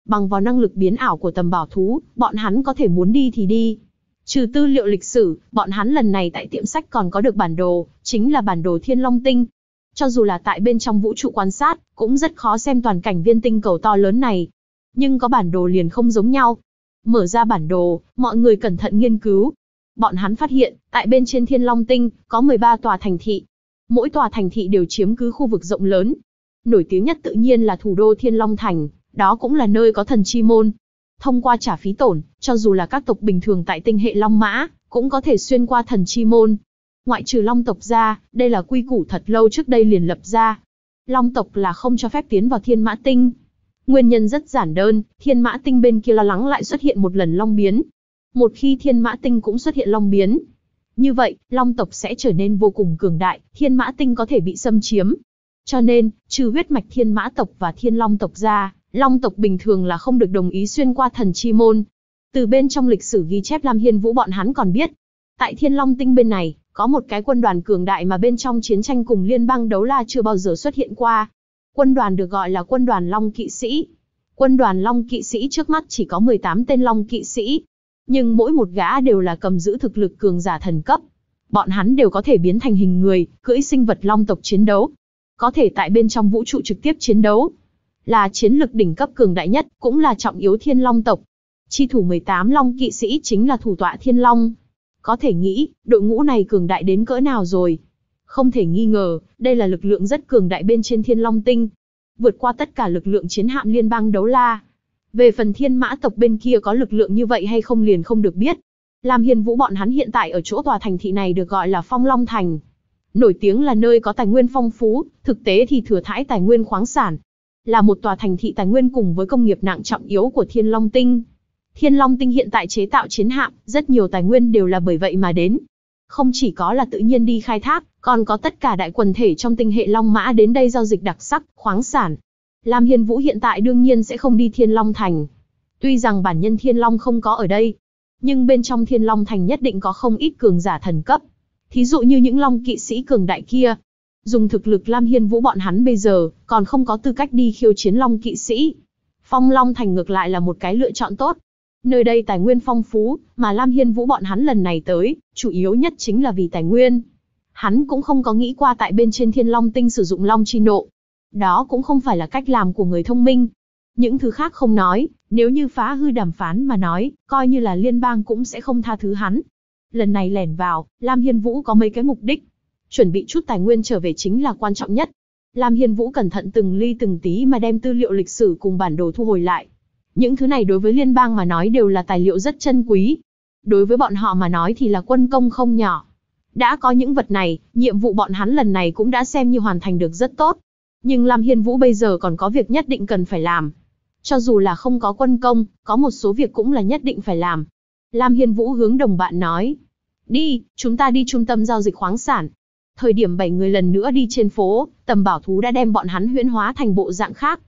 [SPEAKER 1] Bằng vào năng lực biến ảo của tầm bảo thú, bọn hắn có thể muốn đi thì đi. Trừ tư liệu lịch sử, bọn hắn lần này tại tiệm sách còn có được bản đồ, chính là bản đồ Thiên Long Tinh. Cho dù là tại bên trong vũ trụ quan sát, cũng rất khó xem toàn cảnh viên tinh cầu to lớn này. Nhưng có bản đồ liền không giống nhau. Mở ra bản đồ, mọi người cẩn thận nghiên cứu. Bọn hắn phát hiện, tại bên trên Thiên Long Tinh, có 13 tòa thành thị. Mỗi tòa thành thị đều chiếm cứ khu vực rộng lớn. Nổi tiếng nhất tự nhiên là thủ đô Thiên Long Thành, đó cũng là nơi có thần chi môn. Thông qua trả phí tổn, cho dù là các tộc bình thường tại tinh hệ Long Mã, cũng có thể xuyên qua thần chi môn. Ngoại trừ Long tộc ra, đây là quy củ thật lâu trước đây liền lập ra. Long tộc là không cho phép tiến vào Thiên Mã Tinh. Nguyên nhân rất giản đơn, Thiên Mã Tinh bên kia lo lắng lại xuất hiện một lần Long biến. Một khi Thiên Mã Tinh cũng xuất hiện Long biến, như vậy, Long tộc sẽ trở nên vô cùng cường đại, Thiên Mã Tinh có thể bị xâm chiếm. Cho nên, trừ huyết mạch Thiên Mã tộc và Thiên Long tộc ra, Long tộc bình thường là không được đồng ý xuyên qua thần chi môn. Từ bên trong lịch sử ghi chép Lam Hiên Vũ bọn hắn còn biết, tại Thiên Long Tinh bên này, có một cái quân đoàn cường đại mà bên trong chiến tranh cùng liên bang Đấu La chưa bao giờ xuất hiện qua. Quân đoàn được gọi là quân đoàn Long Kỵ Sĩ. Quân đoàn Long Kỵ Sĩ trước mắt chỉ có 18 tên Long Kỵ Sĩ. Nhưng mỗi một gã đều là cầm giữ thực lực cường giả thần cấp. Bọn hắn đều có thể biến thành hình người, cưỡi sinh vật Long tộc chiến đấu. Có thể tại bên trong vũ trụ trực tiếp chiến đấu. Là chiến lực đỉnh cấp cường đại nhất, cũng là trọng yếu Thiên Long tộc. Chi thủ 18 Long Kỵ Sĩ chính là thủ tọa Thiên Long. Có thể nghĩ, đội ngũ này cường đại đến cỡ nào rồi. Không thể nghi ngờ, đây là lực lượng rất cường đại bên trên Thiên Long Tinh. Vượt qua tất cả lực lượng chiến hạm liên bang Đấu La. Về phần Thiên Mã tộc bên kia có lực lượng như vậy hay không liền không được biết. Lam Hiên Vũ bọn hắn hiện tại ở chỗ tòa thành thị này được gọi là Phong Long Thành. Nổi tiếng là nơi có tài nguyên phong phú, thực tế thì thừa thãi tài nguyên khoáng sản. Là một tòa thành thị tài nguyên cùng với công nghiệp nặng trọng yếu của Thiên Long Tinh. Thiên Long Tinh hiện tại chế tạo chiến hạm, rất nhiều tài nguyên đều là bởi vậy mà đến. Không chỉ có là tự nhiên đi khai thác, còn có tất cả đại quần thể trong tinh hệ Long Mã đến đây giao dịch đặc sắc, khoáng sản. Lam Hiên Vũ hiện tại đương nhiên sẽ không đi Thiên Long Thành. Tuy rằng bản nhân Thiên Long không có ở đây, nhưng bên trong Thiên Long Thành nhất định có không ít cường giả thần cấp. Thí dụ như những Long Kỵ Sĩ cường đại kia. Dùng thực lực Lam Hiên Vũ bọn hắn bây giờ, còn không có tư cách đi khiêu chiến Long Kỵ Sĩ. Phong Long Thành ngược lại là một cái lựa chọn tốt. Nơi đây tài nguyên phong phú, mà Lam Hiên Vũ bọn hắn lần này tới, chủ yếu nhất chính là vì tài nguyên. Hắn cũng không có nghĩ qua tại bên trên Thiên Long Tinh sử dụng Long Chi Nộ. Đó cũng không phải là cách làm của người thông minh. Những thứ khác không nói, nếu như phá hư đàm phán mà nói, coi như là liên bang cũng sẽ không tha thứ hắn. Lần này lẻn vào, Lam Hiên Vũ có mấy cái mục đích. Chuẩn bị chút tài nguyên trở về chính là quan trọng nhất. Lam Hiên Vũ cẩn thận từng ly từng tí mà đem tư liệu lịch sử cùng bản đồ thu hồi lại. Những thứ này đối với liên bang mà nói đều là tài liệu rất chân quý. Đối với bọn họ mà nói thì là quân công không nhỏ. Đã có những vật này, nhiệm vụ bọn hắn lần này cũng đã xem như hoàn thành được rất tốt. Nhưng Lam Hiên Vũ bây giờ còn có việc nhất định cần phải làm. Cho dù là không có quân công, có một số việc cũng là nhất định phải làm. Lam Hiên Vũ hướng đồng bạn nói. Đi, chúng ta đi trung tâm giao dịch khoáng sản. Thời điểm 7 người lần nữa đi trên phố, tầm bảo thú đã đem bọn hắn huyễn hóa thành bộ dạng khác.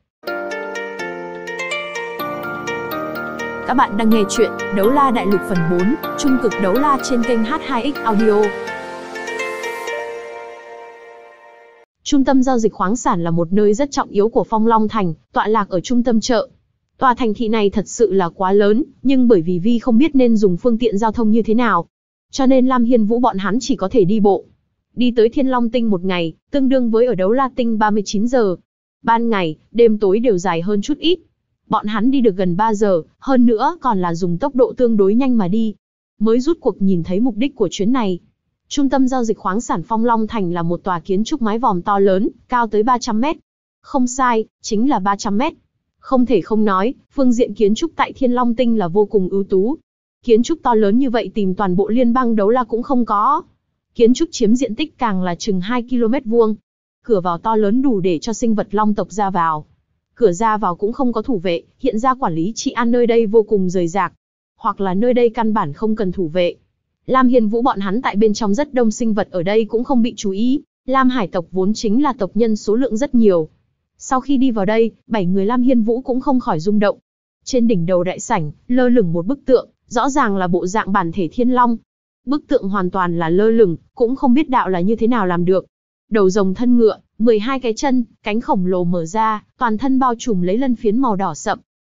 [SPEAKER 1] Các bạn đang nghe chuyện Đấu La Đại Lục phần 4, Trung cực Đấu La trên kênh H2X Audio. Trung tâm giao dịch khoáng sản là một nơi rất trọng yếu của Phong Long Thành, tọa lạc ở trung tâm chợ. Tòa thành thị này thật sự là quá lớn, nhưng bởi vì Vi không biết nên dùng phương tiện giao thông như thế nào, cho nên Lam Hiên Vũ bọn hắn chỉ có thể đi bộ. Đi tới Thiên Long Tinh một ngày, tương đương với ở Đấu La Tinh 39 giờ. Ban ngày, đêm tối đều dài hơn chút ít. Bọn hắn đi được gần 3 giờ, hơn nữa còn là dùng tốc độ tương đối nhanh mà đi. Mới rút cuộc nhìn thấy mục đích của chuyến này. Trung tâm giao dịch khoáng sản Phong Long Thành là một tòa kiến trúc mái vòm to lớn, cao tới 300 mét. Không sai, chính là 300 mét. Không thể không nói, phương diện kiến trúc tại Thiên Long Tinh là vô cùng ưu tú. Kiến trúc to lớn như vậy tìm toàn bộ liên bang Đấu La cũng không có. Kiến trúc chiếm diện tích càng là chừng 2 km vuông. Cửa vào to lớn đủ để cho sinh vật Long tộc ra vào. Cửa ra vào cũng không có thủ vệ, hiện ra quản lý trị an nơi đây vô cùng rời rạc. Hoặc là nơi đây căn bản không cần thủ vệ. Lam Hiên Vũ bọn hắn tại bên trong rất đông sinh vật ở đây cũng không bị chú ý. Lam Hải tộc vốn chính là tộc nhân số lượng rất nhiều. Sau khi đi vào đây, 7 người Lam Hiên Vũ cũng không khỏi rung động. Trên đỉnh đầu đại sảnh, lơ lửng một bức tượng, rõ ràng là bộ dạng bản thể Thiên Long. Bức tượng hoàn toàn là lơ lửng, cũng không biết đạo là như thế nào làm được. Đầu rồng thân ngựa, 12 cái chân, cánh khổng lồ mở ra, toàn thân bao trùm lấy lân phiến màu đỏ sậm.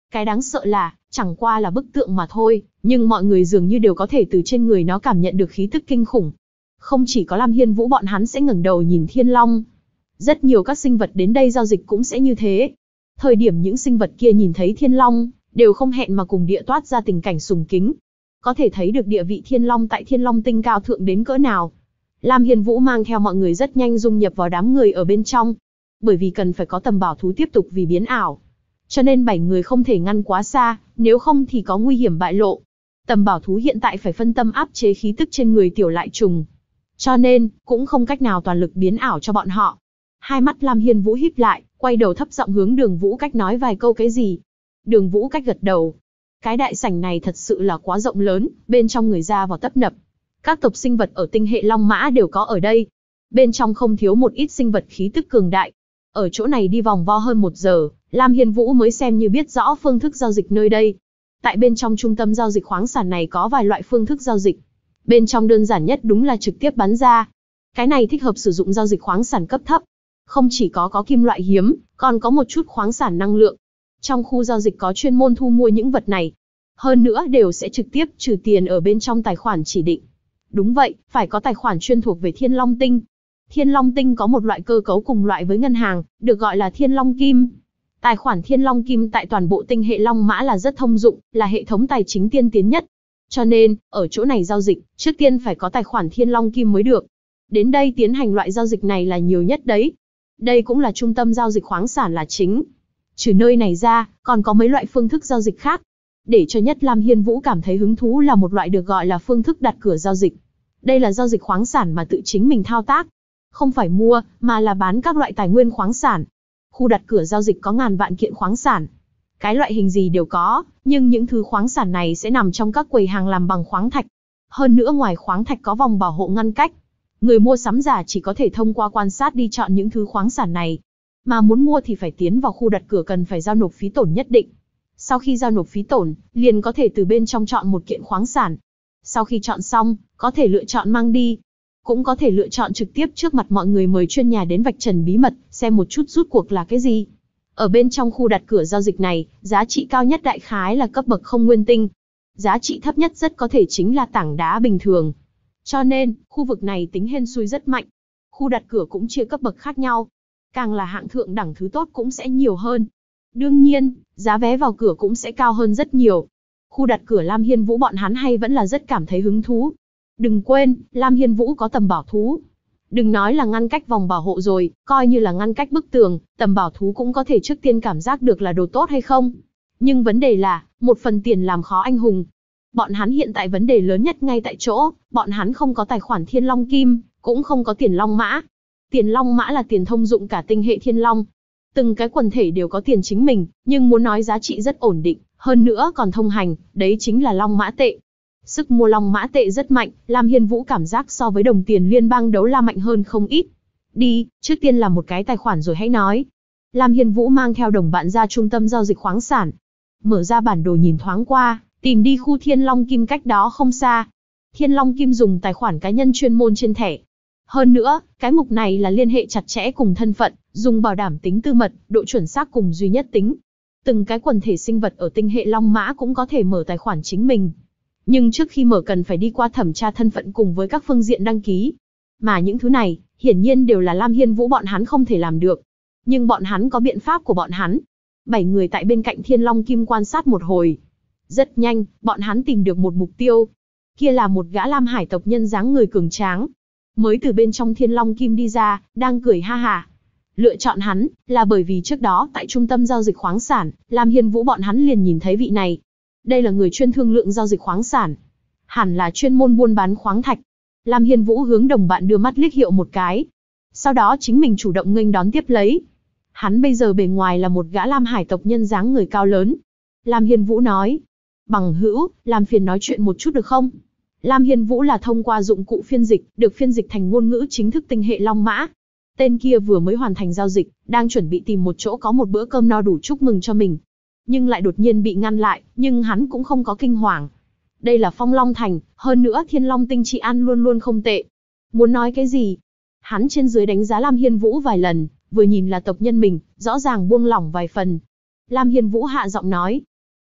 [SPEAKER 1] Cái đáng sợ là, chẳng qua là bức tượng mà thôi, nhưng mọi người dường như đều có thể từ trên người nó cảm nhận được khí tức kinh khủng. Không chỉ có Lam Hiên Vũ bọn hắn sẽ ngẩng đầu nhìn Thiên Long. Rất nhiều các sinh vật đến đây giao dịch cũng sẽ như thế. Thời điểm những sinh vật kia nhìn thấy Thiên Long, đều không hẹn mà cùng địa toát ra tình cảnh sùng kính. Có thể thấy được địa vị Thiên Long tại Thiên Long tinh cao thượng đến cỡ nào. Lam Hiên Vũ mang theo mọi người rất nhanh dung nhập vào đám người ở bên trong. Bởi vì cần phải có tầm bảo thú tiếp tục vì biến ảo. Cho nên 7 người không thể ngăn quá xa, nếu không thì có nguy hiểm bại lộ. Tầm bảo thú hiện tại phải phân tâm áp chế khí tức trên người tiểu lại trùng. Cho nên, cũng không cách nào toàn lực biến ảo cho bọn họ. Hai mắt Lam Hiên Vũ híp lại, quay đầu thấp giọng hướng Đường Vũ Cách nói vài câu cái gì. Đường Vũ Cách gật đầu. Cái đại sảnh này thật sự là quá rộng lớn, bên trong người ra vào tấp nập. Các tộc sinh vật ở tinh hệ Long Mã đều có ở đây. Bên trong không thiếu một ít sinh vật khí tức cường đại. Ở chỗ này đi vòng vo hơn 1 giờ, Lam Hiên Vũ mới xem như biết rõ phương thức giao dịch nơi đây. Tại bên trong trung tâm giao dịch khoáng sản này có vài loại phương thức giao dịch. Bên trong đơn giản nhất đúng là trực tiếp bán ra. Cái này thích hợp sử dụng giao dịch khoáng sản cấp thấp. Không chỉ có kim loại hiếm, còn có một chút khoáng sản năng lượng. Trong khu giao dịch có chuyên môn thu mua những vật này. Hơn nữa đều sẽ trực tiếp trừ tiền ở bên trong tài khoản chỉ định. Đúng vậy, phải có tài khoản chuyên thuộc về Thiên Long Tinh. Thiên Long Tinh có một loại cơ cấu cùng loại với ngân hàng, được gọi là Thiên Long Kim. Tài khoản Thiên Long Kim tại toàn bộ tinh hệ Long Mã là rất thông dụng, là hệ thống tài chính tiên tiến nhất. Cho nên, ở chỗ này giao dịch, trước tiên phải có tài khoản Thiên Long Kim mới được. Đến đây tiến hành loại giao dịch này là nhiều nhất đấy. Đây cũng là trung tâm giao dịch khoáng sản là chính. Trừ nơi này ra, còn có mấy loại phương thức giao dịch khác. Để cho nhất Lam Hiên Vũ cảm thấy hứng thú là một loại được gọi là phương thức đặt cửa giao dịch. Đây là giao dịch khoáng sản mà tự chính mình thao tác. Không phải mua, mà là bán các loại tài nguyên khoáng sản. Khu đặt cửa giao dịch có ngàn vạn kiện khoáng sản. Cái loại hình gì đều có, nhưng những thứ khoáng sản này sẽ nằm trong các quầy hàng làm bằng khoáng thạch. Hơn nữa ngoài khoáng thạch có vòng bảo hộ ngăn cách. Người mua sắm giả chỉ có thể thông qua quan sát đi chọn những thứ khoáng sản này. Mà muốn mua thì phải tiến vào khu đặt cửa cần phải giao nộp phí tổn nhất định. Sau khi giao nộp phí tổn, liền có thể từ bên trong chọn một kiện khoáng sản. Sau khi chọn xong, có thể lựa chọn mang đi. Cũng có thể lựa chọn trực tiếp trước mặt mọi người mời chuyên nhà đến vạch trần bí mật, xem một chút rút cuộc là cái gì. Ở bên trong khu đặt cửa giao dịch này, giá trị cao nhất đại khái là cấp bậc không nguyên tinh. Giá trị thấp nhất rất có thể chính là tảng đá bình thường. Cho nên, khu vực này tính hên xui rất mạnh. Khu đặt cửa cũng chia cấp bậc khác nhau. Càng là hạng thượng đẳng thứ tốt cũng sẽ nhiều hơn. Đương nhiên, giá vé vào cửa cũng sẽ cao hơn rất nhiều. Khu đặt cửa Lam Hiên Vũ bọn hắn hay vẫn là rất cảm thấy hứng thú. Đừng quên, Lam Hiên Vũ có tầm bảo thú. Đừng nói là ngăn cách vòng bảo hộ rồi, coi như là ngăn cách bức tường, tầm bảo thú cũng có thể trước tiên cảm giác được là đồ tốt hay không. Nhưng vấn đề là, một phần tiền làm khó anh hùng. Bọn hắn hiện tại vấn đề lớn nhất ngay tại chỗ, bọn hắn không có tài khoản Thiên Long Kim, cũng không có tiền Long Mã. Tiền Long Mã là tiền thông dụng cả tinh hệ Thiên Long. Từng cái quần thể đều có tiền chính mình, nhưng muốn nói giá trị rất ổn định, hơn nữa còn thông hành, đấy chính là Long Mã tệ. Sức mua Long Mã tệ rất mạnh, Lam Hiên Vũ cảm giác so với đồng tiền liên bang đấu la mạnh hơn không ít. Đi, trước tiên làm một cái tài khoản rồi hãy nói. Lam Hiên Vũ mang theo đồng bạn ra trung tâm giao dịch khoáng sản. Mở ra bản đồ nhìn thoáng qua, tìm đi khu Thiên Long Kim cách đó không xa. Thiên Long Kim dùng tài khoản cá nhân chuyên môn trên thẻ. Hơn nữa, cái mục này là liên hệ chặt chẽ cùng thân phận, dùng bảo đảm tính tư mật, độ chuẩn xác cùng duy nhất tính. Từng cái quần thể sinh vật ở tinh hệ Long Mã cũng có thể mở tài khoản chính mình. Nhưng trước khi mở cần phải đi qua thẩm tra thân phận cùng với các phương diện đăng ký. Mà những thứ này, hiển nhiên đều là Lam Hiên Vũ bọn hắn không thể làm được. Nhưng bọn hắn có biện pháp của bọn hắn. 7 người tại bên cạnh Thiên Long Kim quan sát một hồi. Rất nhanh, bọn hắn tìm được một mục tiêu. Kia là một gã Lam Hải tộc nhân dáng người cường tráng. Mới từ bên trong Thiên Long Kim đi ra, đang cười ha hả. Lựa chọn hắn, là bởi vì trước đó tại trung tâm giao dịch khoáng sản, Lam Hiên Vũ bọn hắn liền nhìn thấy vị này. Đây là người chuyên thương lượng giao dịch khoáng sản. Hẳn là chuyên môn buôn bán khoáng thạch. Lam Hiên Vũ hướng đồng bạn đưa mắt liếc hiệu một cái. Sau đó chính mình chủ động nghênh đón tiếp lấy. Hắn bây giờ bề ngoài là một gã Lam Hải tộc nhân dáng người cao lớn. Lam Hiên Vũ nói. Bằng hữu, làm phiền nói chuyện một chút được không? Lam Hiên Vũ là thông qua dụng cụ phiên dịch, được phiên dịch thành ngôn ngữ chính thức tinh hệ Long Mã. Tên kia vừa mới hoàn thành giao dịch, đang chuẩn bị tìm một chỗ có một bữa cơm no đủ chúc mừng cho mình. Nhưng lại đột nhiên bị ngăn lại, nhưng hắn cũng không có kinh hoàng. Đây là Phong Long Thành, hơn nữa Thiên Long Tinh trị an luôn luôn không tệ. Muốn nói cái gì? Hắn trên dưới đánh giá Lam Hiên Vũ vài lần, vừa nhìn là tộc nhân mình, rõ ràng buông lỏng vài phần. Lam Hiên Vũ hạ giọng nói,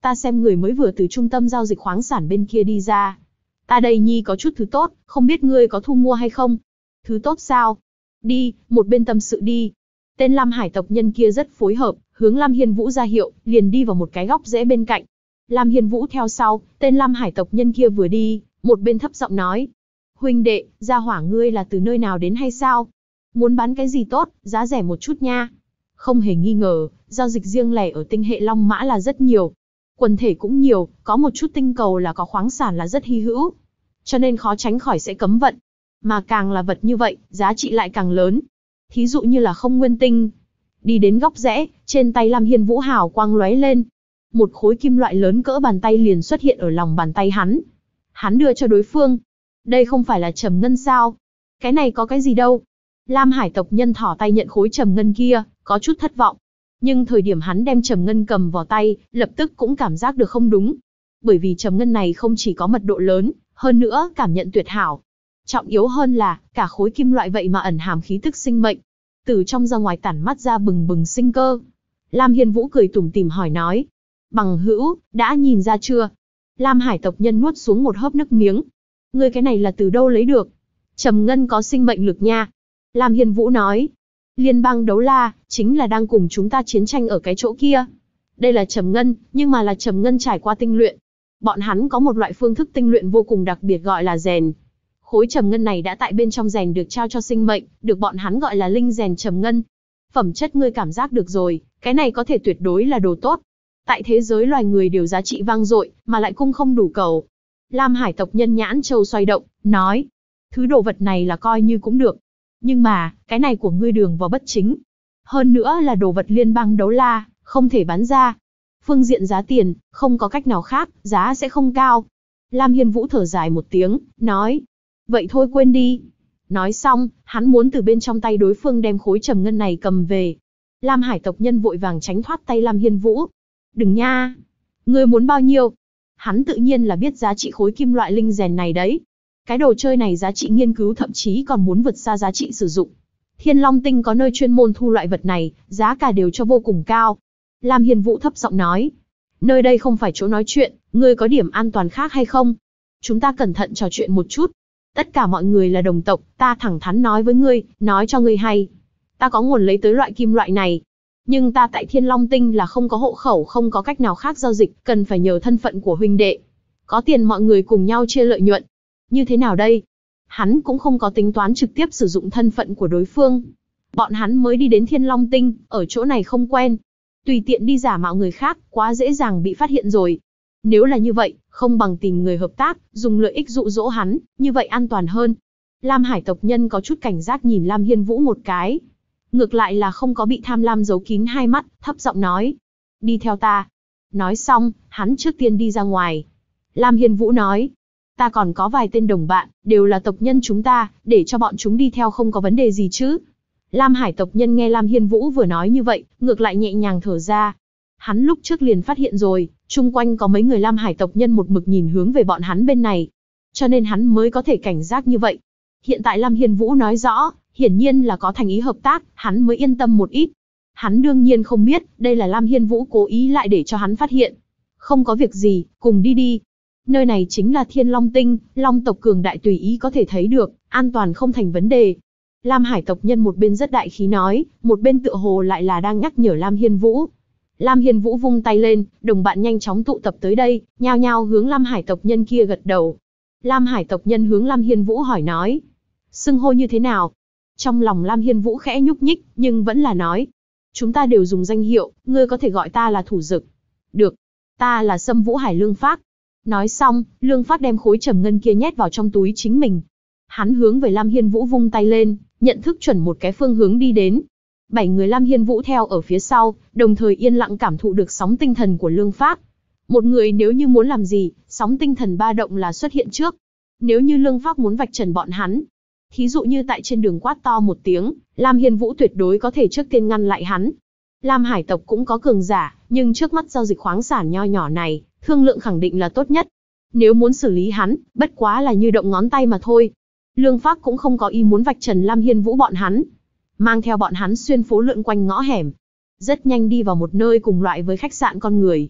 [SPEAKER 1] Ta xem người mới vừa từ trung tâm giao dịch khoáng sản bên kia đi ra. Ta đây nhi có chút thứ tốt, không biết ngươi có thu mua hay không? Thứ tốt sao? Đi, một bên tâm sự đi. Tên Lam Hải tộc nhân kia rất phối hợp, hướng Lam Hiên Vũ ra hiệu, liền đi vào một cái góc rẽ bên cạnh. Lam Hiên Vũ theo sau, tên Lam Hải tộc nhân kia vừa đi, một bên thấp giọng nói. Huynh đệ, gia hỏa ngươi là từ nơi nào đến hay sao? Muốn bán cái gì tốt, giá rẻ một chút nha. Không hề nghi ngờ, giao dịch riêng lẻ ở tinh hệ Long Mã là rất nhiều. Quần thể cũng nhiều, có một chút tinh cầu là có khoáng sản là rất hy hữu. Cho nên khó tránh khỏi sẽ cấm vận. Mà càng là vật như vậy, giá trị lại càng lớn. Thí dụ như là không nguyên tinh. Đi đến góc rẽ, trên tay Lam Hiên Vũ hào quang lóe lên. Một khối kim loại lớn cỡ bàn tay liền xuất hiện ở lòng bàn tay hắn. Hắn đưa cho đối phương. Đây không phải là trầm ngân sao? Cái này có cái gì đâu? Lam Hải tộc nhân thỏ tay nhận khối trầm ngân kia, có chút thất vọng. Nhưng thời điểm hắn đem trầm ngân cầm vào tay, lập tức cũng cảm giác được không đúng. Bởi vì trầm ngân này không chỉ có mật độ lớn, hơn nữa cảm nhận tuyệt hảo. Trọng yếu hơn là, cả khối kim loại vậy mà ẩn hàm khí tức sinh mệnh. Từ trong ra ngoài tản mắt ra bừng bừng sinh cơ. Lam Hiên Vũ cười tủm tỉm hỏi nói. Bằng hữu, đã nhìn ra chưa? Lam Hải tộc nhân nuốt xuống một hớp nước miếng. Ngươi cái này là từ đâu lấy được? Trầm ngân có sinh mệnh lực nha. Lam Hiên Vũ nói. Liên bang đấu la, chính là đang cùng chúng ta chiến tranh ở cái chỗ kia. Đây là trầm ngân, nhưng mà là trầm ngân trải qua tinh luyện. Bọn hắn có một loại phương thức tinh luyện vô cùng đặc biệt gọi là rèn. Khối trầm ngân này đã tại bên trong rèn được trao cho sinh mệnh, được bọn hắn gọi là linh rèn trầm ngân. Phẩm chất ngươi cảm giác được rồi, cái này có thể tuyệt đối là đồ tốt. Tại thế giới loài người đều giá trị vang dội, mà lại cung không đủ cầu. Lam Hải tộc nhân nhãn châu xoay động, nói. Thứ đồ vật này là coi như cũng được. Nhưng mà, cái này của ngươi đường vào bất chính. Hơn nữa là đồ vật liên bang đấu la, không thể bán ra. Phương diện giá tiền, không có cách nào khác, giá sẽ không cao. Lam Hiên Vũ thở dài một tiếng, nói. Vậy thôi quên đi. Nói xong, hắn muốn từ bên trong tay đối phương đem khối trầm ngân này cầm về. Lam Hải tộc nhân vội vàng tránh thoát tay Lam Hiên Vũ. Đừng nha. Ngươi muốn bao nhiêu? Hắn tự nhiên là biết giá trị khối kim loại linh rèn này đấy. Cái đồ chơi này giá trị nghiên cứu thậm chí còn muốn vượt xa giá trị sử dụng. Thiên Long Tinh có nơi chuyên môn thu loại vật này, giá cả đều cho vô cùng cao. Lam Hiên Vũ thấp giọng nói. Nơi đây không phải chỗ nói chuyện, ngươi có điểm an toàn khác hay không? Chúng ta cẩn thận trò chuyện một chút. Tất cả mọi người là đồng tộc, ta thẳng thắn nói với ngươi, nói cho ngươi hay. Ta có nguồn lấy tới loại kim loại này. Nhưng ta tại Thiên Long Tinh là không có hộ khẩu, không có cách nào khác giao dịch, cần phải nhờ thân phận của huynh đệ. Có tiền mọi người cùng nhau chia lợi nhuận. Như thế nào đây? Hắn cũng không có tính toán trực tiếp sử dụng thân phận của đối phương. Bọn hắn mới đi đến Thiên Long Tinh, ở chỗ này không quen. Tùy tiện đi giả mạo người khác, quá dễ dàng bị phát hiện rồi. Nếu là như vậy, không bằng tìm người hợp tác, dùng lợi ích dụ dỗ hắn, như vậy an toàn hơn. Lam Hải tộc nhân có chút cảnh giác nhìn Lam Hiên Vũ một cái. Ngược lại là không có bị tham lam giấu kín hai mắt, thấp giọng nói. Đi theo ta. Nói xong, hắn trước tiên đi ra ngoài. Lam Hiên Vũ nói. Ta còn có vài tên đồng bạn, đều là tộc nhân chúng ta, để cho bọn chúng đi theo không có vấn đề gì chứ. Lam Hải tộc nhân nghe Lam Hiên Vũ vừa nói như vậy, ngược lại nhẹ nhàng thở ra. Hắn lúc trước liền phát hiện rồi, chung quanh có mấy người Lam Hải tộc nhân một mực nhìn hướng về bọn hắn bên này. Cho nên hắn mới có thể cảnh giác như vậy. Hiện tại Lam Hiên Vũ nói rõ, hiển nhiên là có thành ý hợp tác, hắn mới yên tâm một ít. Hắn đương nhiên không biết, đây là Lam Hiên Vũ cố ý lại để cho hắn phát hiện. Không có việc gì, cùng đi đi. Nơi này chính là Thiên Long Tinh, Long tộc cường đại tùy ý có thể thấy được, an toàn không thành vấn đề. Lam Hải tộc nhân một bên rất đại khí nói, một bên tựa hồ lại là đang nhắc nhở Lam Hiên Vũ. Lam Hiên Vũ vung tay lên, đồng bạn nhanh chóng tụ tập tới đây, nhao nhao hướng Lam Hải tộc nhân kia gật đầu. Lam Hải tộc nhân hướng Lam Hiên Vũ hỏi nói. Xưng hô như thế nào? Trong lòng Lam Hiên Vũ khẽ nhúc nhích, nhưng vẫn là nói. Chúng ta đều dùng danh hiệu, ngươi có thể gọi ta là Thủ Dực. Được, ta là Sâm Vũ Hải Lương Phác. Nói xong, Lương Phác đem khối trầm ngân kia nhét vào trong túi chính mình. Hắn hướng về Lam Hiên Vũ vung tay lên, nhận thức chuẩn một cái phương hướng đi đến. 7 người Lam Hiên Vũ theo ở phía sau, đồng thời yên lặng cảm thụ được sóng tinh thần của Lương Phác. Một người nếu như muốn làm gì, sóng tinh thần ba động là xuất hiện trước. Nếu như Lương Phác muốn vạch trần bọn hắn, thí dụ như tại trên đường quát to một tiếng, Lam Hiên Vũ tuyệt đối có thể trước tiên ngăn lại hắn. Lam Hải tộc cũng có cường giả, nhưng trước mắt giao dịch khoáng sản nho nhỏ này, thương lượng khẳng định là tốt nhất. Nếu muốn xử lý hắn, bất quá là như động ngón tay mà thôi. Lương Phác cũng không có ý muốn vạch trần Lam Hiên Vũ bọn hắn. Mang theo bọn hắn xuyên phố lượn quanh ngõ hẻm. Rất nhanh đi vào một nơi cùng loại với khách sạn con người.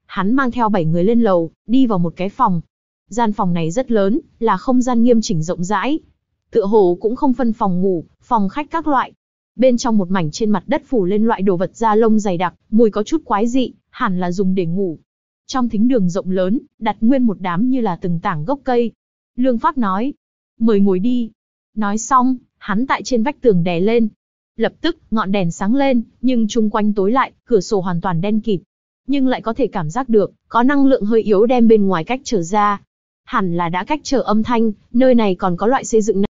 [SPEAKER 1] Hắn mang theo 7 người lên lầu, đi vào một cái phòng. Gian phòng này rất lớn, là không gian nghiêm chỉnh rộng rãi. Tựa hồ cũng không phân phòng ngủ, phòng khách các loại. Bên trong một mảnh trên mặt đất phủ lên loại đồ vật da lông dày đặc, mùi có chút quái dị, hẳn là dùng để ngủ. Trong thính đường rộng lớn, đặt nguyên một đám như là từng tảng gốc cây. Lương Phác nói, mời ngồi đi. Nói xong, hắn tại trên vách tường đè lên. Lập tức, ngọn đèn sáng lên, nhưng chung quanh tối lại, cửa sổ hoàn toàn đen kịt. Nhưng lại có thể cảm giác được, có năng lượng hơi yếu đem bên ngoài cách trở ra. Hẳn là đã cách trở âm thanh, nơi này còn có loại xây dựng này.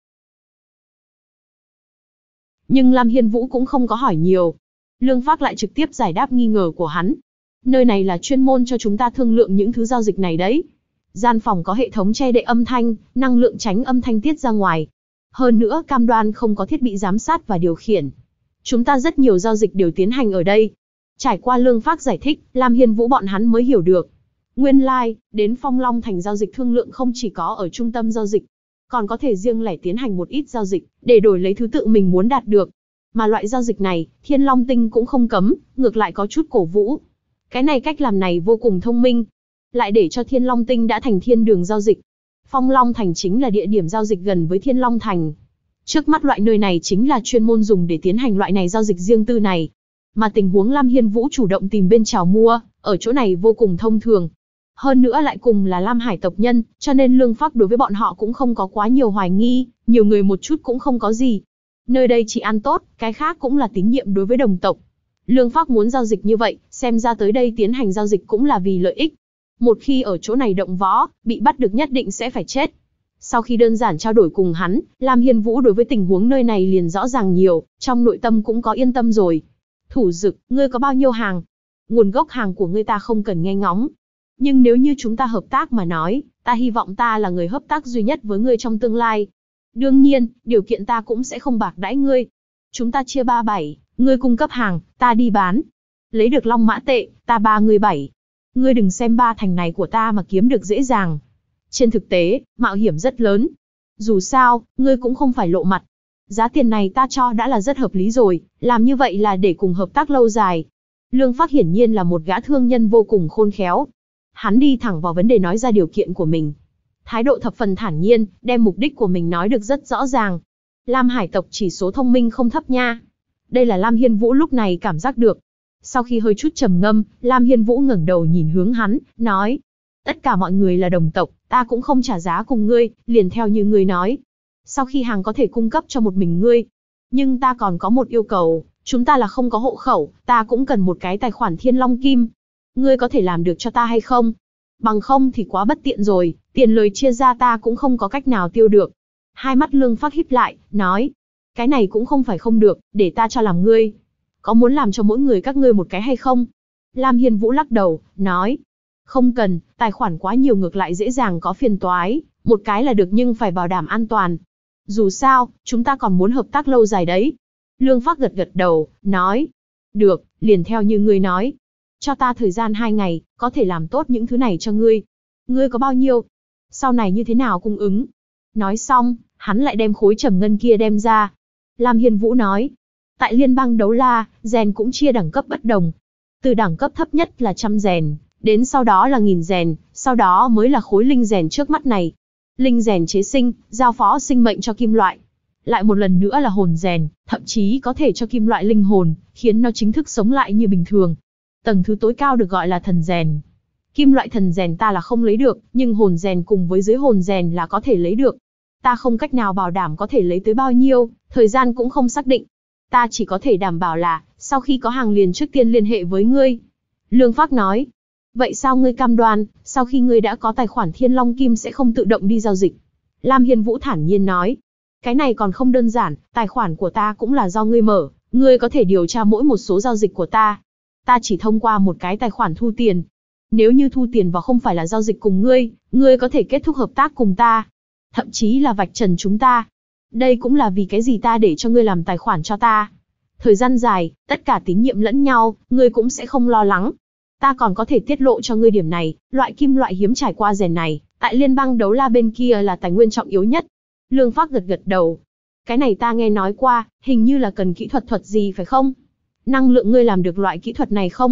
[SPEAKER 1] Nhưng Lam Hiên Vũ cũng không có hỏi nhiều. Lương Phác lại trực tiếp giải đáp nghi ngờ của hắn. Nơi này là chuyên môn cho chúng ta thương lượng những thứ giao dịch này đấy. Gian phòng có hệ thống che đậy âm thanh, năng lượng tránh âm thanh tiết ra ngoài. Hơn nữa cam đoan không có thiết bị giám sát và điều khiển. Chúng ta rất nhiều giao dịch đều tiến hành ở đây. Trải qua Lương Phác giải thích, Lam Hiên Vũ bọn hắn mới hiểu được. Nguyên lai, đến Phong Long Thành giao dịch thương lượng không chỉ có ở trung tâm giao dịch, còn có thể riêng lẻ tiến hành một ít giao dịch, để đổi lấy thứ tự mình muốn đạt được. Mà loại giao dịch này, Thiên Long Tinh cũng không cấm, ngược lại có chút cổ vũ. Cái này cách làm này vô cùng thông minh. Lại để cho Thiên Long Tinh đã thành thiên đường giao dịch. Phong Long Thành chính là địa điểm giao dịch gần với Thiên Long Thành. Trước mắt loại nơi này chính là chuyên môn dùng để tiến hành loại này giao dịch riêng tư này. Mà tình huống Lam Hiên Vũ chủ động tìm bên chào mua, ở chỗ này vô cùng thông thường. Hơn nữa lại cùng là Lam Hải tộc nhân, cho nên Lương Phác đối với bọn họ cũng không có quá nhiều hoài nghi, nhiều người một chút cũng không có gì. Nơi đây chỉ ăn tốt, cái khác cũng là tín nhiệm đối với đồng tộc. Lương Phác muốn giao dịch như vậy, xem ra tới đây tiến hành giao dịch cũng là vì lợi ích. Một khi ở chỗ này động võ, bị bắt được nhất định sẽ phải chết. Sau khi đơn giản trao đổi cùng hắn, Lam Hiên Vũ đối với tình huống nơi này liền rõ ràng nhiều, trong nội tâm cũng có yên tâm rồi. Thủ Dực, ngươi có bao nhiêu hàng? Nguồn gốc hàng của ngươi ta không cần nghe ngóng. Nhưng nếu như chúng ta hợp tác mà nói, ta hy vọng ta là người hợp tác duy nhất với ngươi trong tương lai. Đương nhiên, điều kiện ta cũng sẽ không bạc đãi ngươi. Chúng ta chia 3/7, ngươi cung cấp hàng, ta đi bán. Lấy được long mã tệ, ta 3 ngươi 7. Ngươi đừng xem 3 thành này của ta mà kiếm được dễ dàng. Trên thực tế, mạo hiểm rất lớn. Dù sao, ngươi cũng không phải lộ mặt. Giá tiền này ta cho đã là rất hợp lý rồi, làm như vậy là để cùng hợp tác lâu dài. Lương Phác hiển nhiên là một gã thương nhân vô cùng khôn khéo. Hắn đi thẳng vào vấn đề nói ra điều kiện của mình. Thái độ thập phần thản nhiên, đem mục đích của mình nói được rất rõ ràng. Lam Hải tộc chỉ số thông minh không thấp nha. Đây là Lam Hiên Vũ lúc này cảm giác được. Sau khi hơi chút trầm ngâm, Lam Hiên Vũ ngẩng đầu nhìn hướng hắn, nói. Tất cả mọi người là đồng tộc, ta cũng không trả giá cùng ngươi, liền theo như ngươi nói. Sau khi hàng có thể cung cấp cho một mình ngươi. Nhưng ta còn có một yêu cầu, chúng ta là không có hộ khẩu, ta cũng cần một cái tài khoản Thiên Long Kim. Ngươi có thể làm được cho ta hay không? Bằng không thì quá bất tiện rồi, tiền lời chia ra ta cũng không có cách nào tiêu được. Hai mắt Lương Phác híp lại, nói. Cái này cũng không phải không được, để ta cho làm ngươi. Có muốn làm cho mỗi người các ngươi một cái hay không? Lam Hiên Vũ lắc đầu, nói. Không cần, tài khoản quá nhiều ngược lại dễ dàng có phiền toái, một cái là được nhưng phải bảo đảm an toàn. Dù sao, chúng ta còn muốn hợp tác lâu dài đấy. Lương Phác gật gật đầu, nói. Được, liền theo như ngươi nói. Cho ta thời gian 2 ngày, có thể làm tốt những thứ này cho ngươi. Ngươi có bao nhiêu? Sau này như thế nào cung ứng? Nói xong, hắn lại đem khối trầm ngân kia đem ra. Lam Hiên Vũ nói. Tại Liên bang Đấu La, rèn cũng chia đẳng cấp bất đồng. Từ đẳng cấp thấp nhất là 100 rèn, đến sau đó là 1000 rèn, sau đó mới là khối linh rèn trước mắt này. Linh rèn chế sinh, giao phó sinh mệnh cho kim loại. Lại một lần nữa là hồn rèn, thậm chí có thể cho kim loại linh hồn, khiến nó chính thức sống lại như bình thường. Tầng thứ tối cao được gọi là thần rèn. Kim loại thần rèn ta là không lấy được, nhưng hồn rèn cùng với dưới hồn rèn là có thể lấy được. Ta không cách nào bảo đảm có thể lấy tới bao nhiêu, thời gian cũng không xác định. Ta chỉ có thể đảm bảo là, sau khi có hàng liền trước tiên liên hệ với ngươi. Lương Phác nói. Vậy sao ngươi cam đoan, sau khi ngươi đã có tài khoản Thiên Long Kim sẽ không tự động đi giao dịch? Lam Hiên Vũ thản nhiên nói. Cái này còn không đơn giản, tài khoản của ta cũng là do ngươi mở, ngươi có thể điều tra mỗi một số giao dịch của ta. Ta chỉ thông qua một cái tài khoản thu tiền. Nếu như thu tiền và không phải là giao dịch cùng ngươi có thể kết thúc hợp tác cùng ta. Thậm chí là vạch trần chúng ta. Đây cũng là vì cái gì ta để cho ngươi làm tài khoản cho ta. Thời gian dài, tất cả tín nhiệm lẫn nhau, ngươi cũng sẽ không lo lắng. Ta còn có thể tiết lộ cho ngươi điểm này, loại kim loại hiếm trải qua rèn này, tại Liên bang Đấu La bên kia là tài nguyên trọng yếu nhất. Lương Phác gật gật đầu. Cái này ta nghe nói qua, hình như là cần kỹ thuật gì phải không? Năng lượng ngươi làm được loại kỹ thuật này không?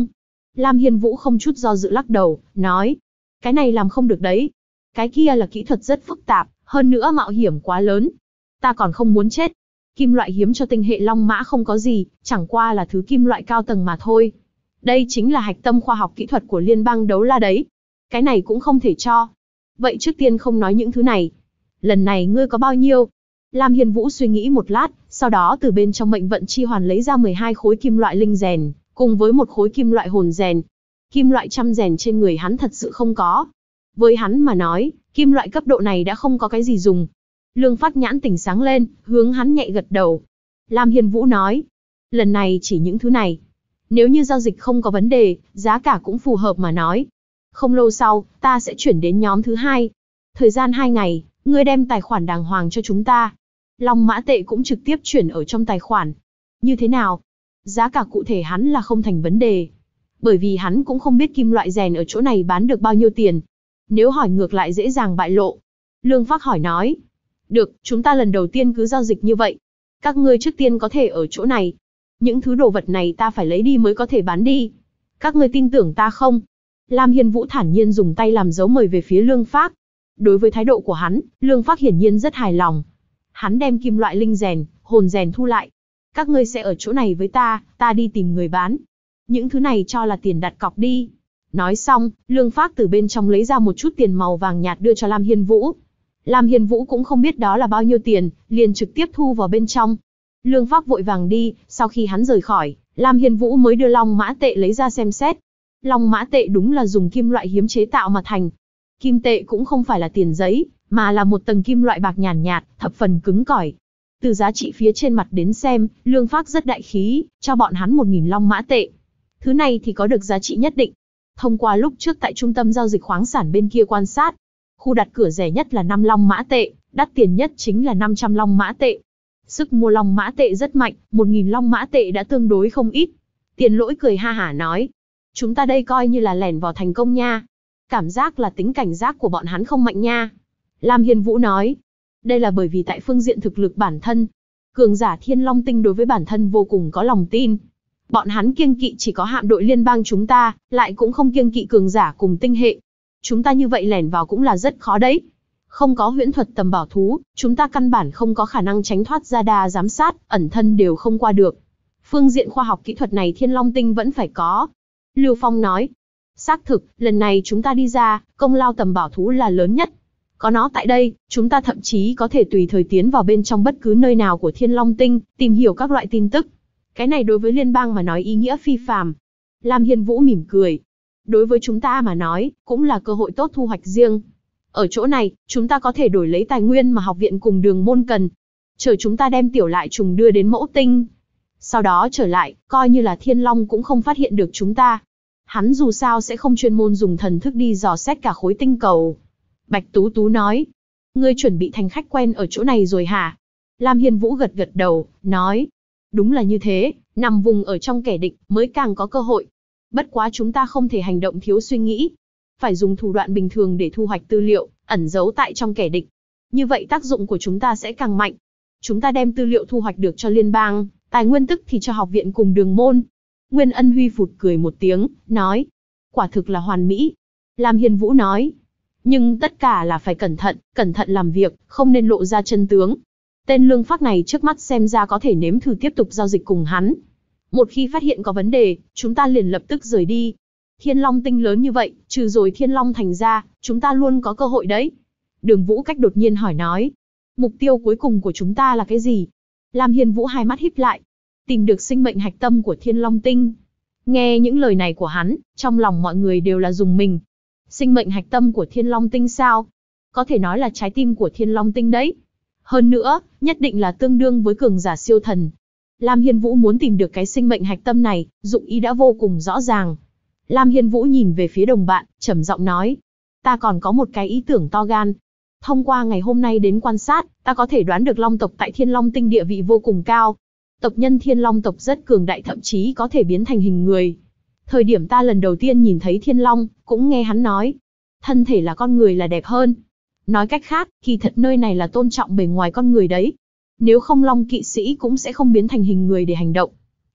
[SPEAKER 1] Lam Hiên Vũ không chút do dự lắc đầu, nói. Cái này làm không được đấy. Cái kia là kỹ thuật rất phức tạp, hơn nữa mạo hiểm quá lớn. Ta còn không muốn chết. Kim loại hiếm cho tinh hệ Long Mã không có gì, chẳng qua là thứ kim loại cao tầng mà thôi. Đây chính là hạch tâm khoa học kỹ thuật của liên bang Đấu La đấy. Cái này cũng không thể cho. Vậy trước tiên không nói những thứ này. Lần này ngươi có bao nhiêu? Lam Hiên Vũ suy nghĩ một lát, sau đó từ bên trong mệnh vận chi hoàn lấy ra 12 khối kim loại linh rèn, cùng với một khối kim loại hồn rèn. Kim loại trăm rèn trên người hắn thật sự không có. Với hắn mà nói, kim loại cấp độ này đã không có cái gì dùng. Lương Phát nhãn tỉnh sáng lên, hướng hắn nhẹ gật đầu. Lam Hiên Vũ nói, lần này chỉ những thứ này. Nếu như giao dịch không có vấn đề, giá cả cũng phù hợp mà nói. Không lâu sau, ta sẽ chuyển đến nhóm thứ hai. Thời gian 2 ngày, ngươi đem tài khoản đàng hoàng cho chúng ta. Long mã tệ cũng trực tiếp chuyển ở trong tài khoản. Như thế nào? Giá cả cụ thể hắn là không thành vấn đề. Bởi vì hắn cũng không biết kim loại rèn ở chỗ này bán được bao nhiêu tiền. Nếu hỏi ngược lại dễ dàng bại lộ. Lương Phác hỏi nói. Được, chúng ta lần đầu tiên cứ giao dịch như vậy. Các ngươi trước tiên có thể ở chỗ này. Những thứ đồ vật này ta phải lấy đi mới có thể bán đi. Các ngươi tin tưởng ta không? Lam Hiên Vũ thản nhiên dùng tay làm dấu mời về phía Lương Phác. Đối với thái độ của hắn, Lương Phác hiển nhiên rất hài lòng. Hắn đem kim loại linh rèn, hồn rèn thu lại. Các ngươi sẽ ở chỗ này với ta đi tìm người bán. Những thứ này cho là tiền đặt cọc đi. Nói xong, Lương Phác từ bên trong lấy ra một chút tiền màu vàng nhạt đưa cho Lam Hiên Vũ. Lam Hiên Vũ cũng không biết đó là bao nhiêu tiền, liền trực tiếp thu vào bên trong. Lương Phác vội vàng đi, sau khi hắn rời khỏi, Lam Hiên Vũ mới đưa long mã tệ lấy ra xem xét. Long mã tệ đúng là dùng kim loại hiếm chế tạo mà thành. Kim tệ cũng không phải là tiền giấy, mà là một tầng kim loại bạc nhàn nhạt, thập phần cứng cỏi. Từ giá trị phía trên mặt đến xem, Lương Phác rất đại khí, cho bọn hắn 1000 long mã tệ. Thứ này thì có được giá trị nhất định. Thông qua lúc trước tại trung tâm giao dịch khoáng sản bên kia quan sát, khu đặt cửa rẻ nhất là 5 long mã tệ, đắt tiền nhất chính là 500 long mã tệ. Sức mua long mã tệ rất mạnh, 1000 long mã tệ đã tương đối không ít. Tiền Lỗi cười ha hả nói, chúng ta đây coi như là lẻn vào thành công nha. Cảm giác là tính cảnh giác của bọn hắn không mạnh nha. Lam Hiên Vũ nói, đây là bởi vì tại phương diện thực lực bản thân, cường giả Thiên Long Tinh đối với bản thân vô cùng có lòng tin. Bọn hắn kiêng kỵ chỉ có hạm đội liên bang chúng ta, lại cũng không kiêng kỵ cường giả cùng tinh hệ. Chúng ta như vậy lẻn vào cũng là rất khó đấy. Không có huyễn thuật tầm bảo thú, chúng ta căn bản không có khả năng tránh thoát radar giám sát, ẩn thân đều không qua được. Phương diện khoa học kỹ thuật này Thiên Long Tinh vẫn phải có. Lưu Phong nói, xác thực, lần này chúng ta đi ra, công lao tầm bảo thú là lớn nhất. Có nó tại đây, chúng ta thậm chí có thể tùy thời tiến vào bên trong bất cứ nơi nào của Thiên Long Tinh, tìm hiểu các loại tin tức. Cái này đối với liên bang mà nói ý nghĩa phi phàm. Lam Hiên Vũ mỉm cười. Đối với chúng ta mà nói, cũng là cơ hội tốt thu hoạch riêng. Ở chỗ này, chúng ta có thể đổi lấy tài nguyên mà học viện cùng đường môn cần. Chờ chúng ta đem tiểu lại trùng đưa đến mẫu tinh. Sau đó trở lại, coi như là Thiên Long cũng không phát hiện được chúng ta. Hắn dù sao sẽ không chuyên môn dùng thần thức đi dò xét cả khối tinh cầu. Bạch Tú Tú nói, ngươi chuẩn bị thành khách quen ở chỗ này rồi hả? Lam Hiên Vũ gật gật đầu, nói, đúng là như thế, nằm vùng ở trong kẻ địch mới càng có cơ hội. Bất quá chúng ta không thể hành động thiếu suy nghĩ. Phải dùng thủ đoạn bình thường để thu hoạch tư liệu, ẩn giấu tại trong kẻ địch. Như vậy tác dụng của chúng ta sẽ càng mạnh. Chúng ta đem tư liệu thu hoạch được cho liên bang, tài nguyên tức thì cho học viện cùng đường môn. Nguyên Ân Huy phụt cười một tiếng, nói, quả thực là hoàn mỹ. Lam Hiên Vũ nói, nhưng tất cả là phải cẩn thận làm việc, không nên lộ ra chân tướng. Tên Lương Phác này trước mắt xem ra có thể nếm thử tiếp tục giao dịch cùng hắn. Một khi phát hiện có vấn đề, chúng ta liền lập tức rời đi. Thiên Long Tinh lớn như vậy, trừ rồi Thiên Long Thành ra, chúng ta luôn có cơ hội đấy. Đường Vũ Cách đột nhiên hỏi nói, mục tiêu cuối cùng của chúng ta là cái gì? Lam Hiên Vũ hai mắt híp lại, tìm được sinh mệnh hạch tâm của Thiên Long Tinh. Nghe những lời này của hắn, trong lòng mọi người đều là rùng mình. Sinh mệnh hạch tâm của Thiên Long Tinh sao? Có thể nói là trái tim của Thiên Long Tinh đấy. Hơn nữa, nhất định là tương đương với cường giả siêu thần. Lam Hiên Vũ muốn tìm được cái sinh mệnh hạch tâm này, dụng ý đã vô cùng rõ ràng. Lam Hiên Vũ nhìn về phía đồng bạn, trầm giọng nói, ta còn có một cái ý tưởng to gan. Thông qua ngày hôm nay đến quan sát, ta có thể đoán được Long tộc tại Thiên Long Tinh địa vị vô cùng cao. Tộc nhân Thiên Long tộc rất cường đại, thậm chí có thể biến thành hình người. Thời điểm ta lần đầu tiên nhìn thấy Thiên Long, cũng nghe hắn nói, thân thể là con người là đẹp hơn. Nói cách khác, kỳ thật nơi này là tôn trọng bề ngoài con người đấy. Nếu không Long kỵ sĩ cũng sẽ không biến thành hình người để hành động.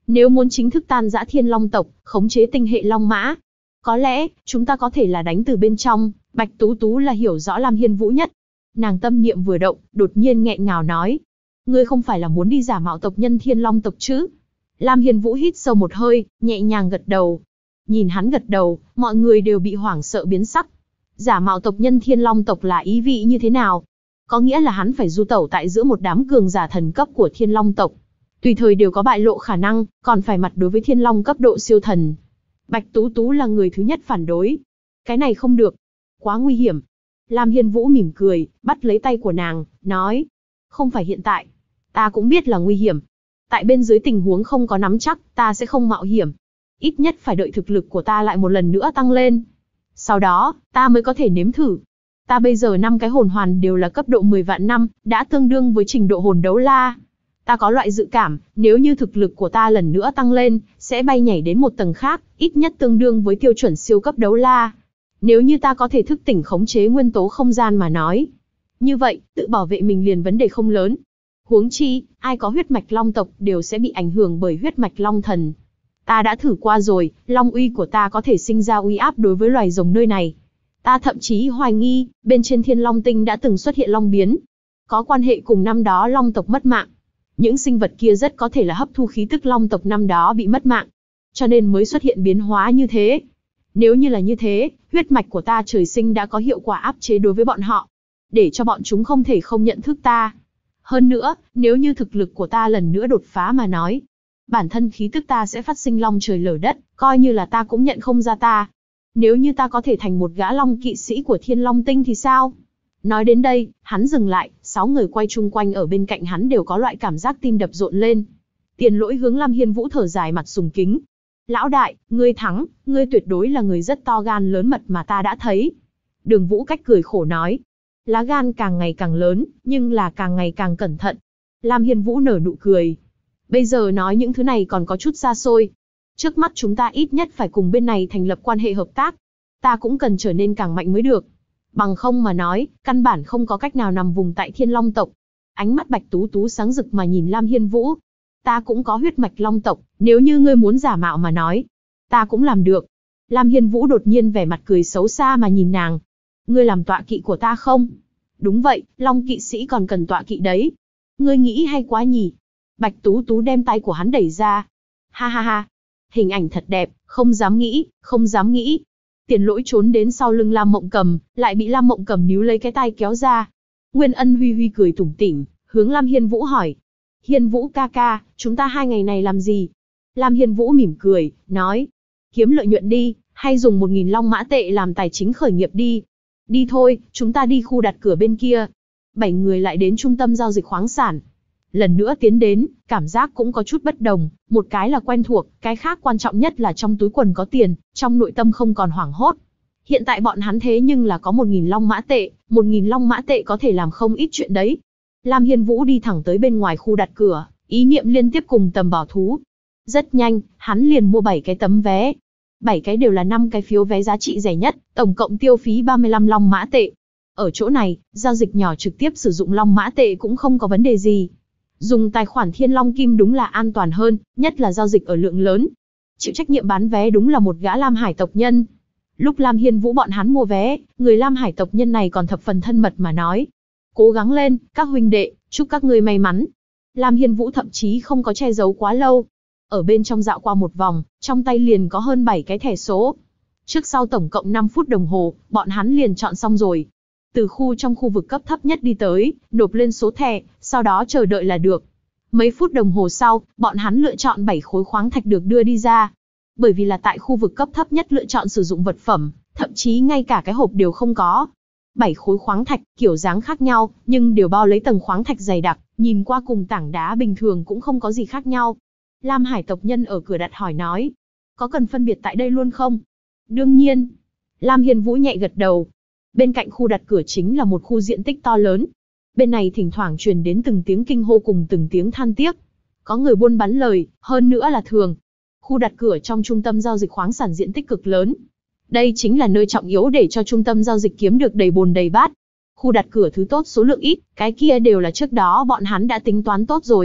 [SPEAKER 1] Nếu muốn chính thức tan rã Thiên Long tộc, khống chế tinh hệ Long Mã, có lẽ, chúng ta có thể là đánh từ bên trong. Bạch Tú Tú là hiểu rõ Lam Hiên Vũ nhất. Nàng tâm niệm vừa động, đột nhiên nghẹn ngào nói. Ngươi không phải là muốn đi giả mạo tộc nhân Thiên Long tộc chứ? Lam Hiên Vũ hít sâu một hơi, nhẹ nhàng gật đầu. Nhìn hắn gật đầu, mọi người đều bị hoảng sợ biến sắc. Giả mạo tộc nhân Thiên Long tộc là ý vị như thế nào? Có nghĩa là hắn phải du tẩu tại giữa một đám cường giả thần cấp của Thiên Long tộc. Tùy thời đều có bại lộ khả năng, còn phải mặt đối với Thiên Long cấp độ siêu thần. Bạch Tú Tú là người thứ nhất phản đối. Cái này không được. Quá nguy hiểm. Lam Hiên Vũ mỉm cười, bắt lấy tay của nàng, nói. Không phải hiện tại. Ta cũng biết là nguy hiểm. Tại bên dưới tình huống không có nắm chắc, ta sẽ không mạo hiểm. Ít nhất phải đợi thực lực của ta lại một lần nữa tăng lên. Sau đó, ta mới có thể nếm thử. Ta bây giờ 5 cái hồn hoàn đều là cấp độ 10 vạn năm, đã tương đương với trình độ hồn đấu la. Ta có loại dự cảm, nếu như thực lực của ta lần nữa tăng lên, sẽ bay nhảy đến một tầng khác, ít nhất tương đương với tiêu chuẩn siêu cấp đấu la. Nếu như ta có thể thức tỉnh khống chế nguyên tố không gian mà nói. Như vậy, tự bảo vệ mình liền vấn đề không lớn. Huống chi, ai có huyết mạch long tộc đều sẽ bị ảnh hưởng bởi huyết mạch long thần. Ta đã thử qua rồi, long uy của ta có thể sinh ra uy áp đối với loài rồng nơi này. Ta thậm chí hoài nghi, bên trên Thiên Long Tinh đã từng xuất hiện long biến. Có quan hệ cùng năm đó long tộc mất mạng. Những sinh vật kia rất có thể là hấp thu khí tức long tộc năm đó bị mất mạng. Cho nên mới xuất hiện biến hóa như thế. Nếu như là như thế, huyết mạch của ta trời sinh đã có hiệu quả áp chế đối với bọn họ. Để cho bọn chúng không thể không nhận thức ta. Hơn nữa, nếu như thực lực của ta lần nữa đột phá mà nói, bản thân khí tức ta sẽ phát sinh long trời lở đất, coi như là ta cũng nhận không ra ta. Nếu như ta có thể thành một gã long kỵ sĩ của Thiên Long Tinh thì sao? Nói đến đây, hắn dừng lại, 6 người quay chung quanh ở bên cạnh hắn đều có loại cảm giác tim đập rộn lên. Tiền Lỗi hướng Lam Hiên Vũ thở dài mặt sùng kính. Lão đại, ngươi thắng, ngươi tuyệt đối là người rất to gan lớn mật mà ta đã thấy. Đường Vũ Cách cười khổ nói. Lá gan càng ngày càng lớn, nhưng là càng ngày càng cẩn thận. Lam Hiên Vũ nở nụ cười. Bây giờ nói những thứ này còn có chút xa xôi. Trước mắt chúng ta ít nhất phải cùng bên này thành lập quan hệ hợp tác. Ta cũng cần trở nên càng mạnh mới được. Bằng không mà nói, căn bản không có cách nào nằm vùng tại Thiên Long tộc. Ánh mắt Bạch Tú Tú sáng rực mà nhìn Lam Hiên Vũ. Ta cũng có huyết mạch long tộc, nếu như ngươi muốn giả mạo mà nói, ta cũng làm được. Lam Hiên Vũ đột nhiên vẻ mặt cười xấu xa mà nhìn nàng. Ngươi làm tọa kỵ của ta không? Đúng vậy, long kỵ sĩ còn cần tọa kỵ đấy. Ngươi nghĩ hay quá nhỉ? Bạch Tú Tú đem tay của hắn đẩy ra. Ha ha ha, hình ảnh thật đẹp, không dám nghĩ, không dám nghĩ. Tiền Lỗi trốn đến sau lưng Lam Mộng Cầm, lại bị Lam Mộng Cầm níu lấy cái tay kéo ra. Nguyên Ân huy huy cười tủm tỉm, hướng Lam Hiên Vũ hỏi. Hiên Vũ ca ca, chúng ta 2 ngày này làm gì? Lam Hiên Vũ mỉm cười, nói. Kiếm lợi nhuận đi, hay dùng 1000 long mã tệ làm tài chính khởi nghiệp đi. Đi thôi, chúng ta đi khu đặt cửa bên kia. 7 người lại đến trung tâm giao dịch khoáng sản. Lần nữa tiến đến, cảm giác cũng có chút bất đồng, một cái là quen thuộc, cái khác quan trọng nhất là trong túi quần có tiền, trong nội tâm không còn hoảng hốt. Hiện tại bọn hắn thế nhưng là có 1000 long mã tệ, 1000 long mã tệ có thể làm không ít chuyện đấy. Lam Hiên Vũ đi thẳng tới bên ngoài khu đặt cửa, ý niệm liên tiếp cùng tầm bảo thú. Rất nhanh, hắn liền mua 7 cái tấm vé. 7 cái đều là 5 cái phiếu vé giá trị rẻ nhất, tổng cộng tiêu phí 35 long mã tệ. Ở chỗ này, giao dịch nhỏ trực tiếp sử dụng long mã tệ cũng không có vấn đề gì. Dùng tài khoản Thiên Long Kim đúng là an toàn hơn, nhất là giao dịch ở lượng lớn. Chịu trách nhiệm bán vé đúng là một gã Lam Hải tộc nhân. Lúc Lam Hiên Vũ bọn hắn mua vé, người Lam Hải tộc nhân này còn thập phần thân mật mà nói. Cố gắng lên, các huynh đệ, chúc các ngươi may mắn. Lam Hiên Vũ thậm chí không có che giấu quá lâu. Ở bên trong dạo qua một vòng, trong tay liền có hơn 7 cái thẻ số. Trước sau tổng cộng 5 phút đồng hồ, bọn hắn liền chọn xong rồi. Từ trong khu vực cấp thấp nhất đi tới, nộp lên số thẻ, sau đó chờ đợi là được. Mấy phút đồng hồ sau, bọn hắn lựa chọn 7 khối khoáng thạch được đưa đi ra. Bởi vì là tại khu vực cấp thấp nhất lựa chọn sử dụng vật phẩm, thậm chí ngay cả cái hộp đều không có. 7 khối khoáng thạch, kiểu dáng khác nhau, nhưng đều bao lấy tầng khoáng thạch dày đặc, nhìn qua cùng tảng đá bình thường cũng không có gì khác nhau. Lam Hải tộc nhân ở cửa đặt hỏi nói, có cần phân biệt tại đây luôn không? Đương nhiên. Lam Hiên Vũ nhẹ gật đầu. Bên cạnh khu đặt cửa chính là một khu diện tích to lớn. Bên này thỉnh thoảng truyền đến từng tiếng kinh hô cùng từng tiếng than tiếc. Có người buôn bán lời, hơn nữa là thường. Khu đặt cửa trong trung tâm giao dịch khoáng sản diện tích cực lớn. Đây chính là nơi trọng yếu để cho trung tâm giao dịch kiếm được đầy bồn đầy bát. Khu đặt cửa thứ tốt số lượng ít, cái kia đều là trước đó bọn hắn đã tính toán tốt rồi.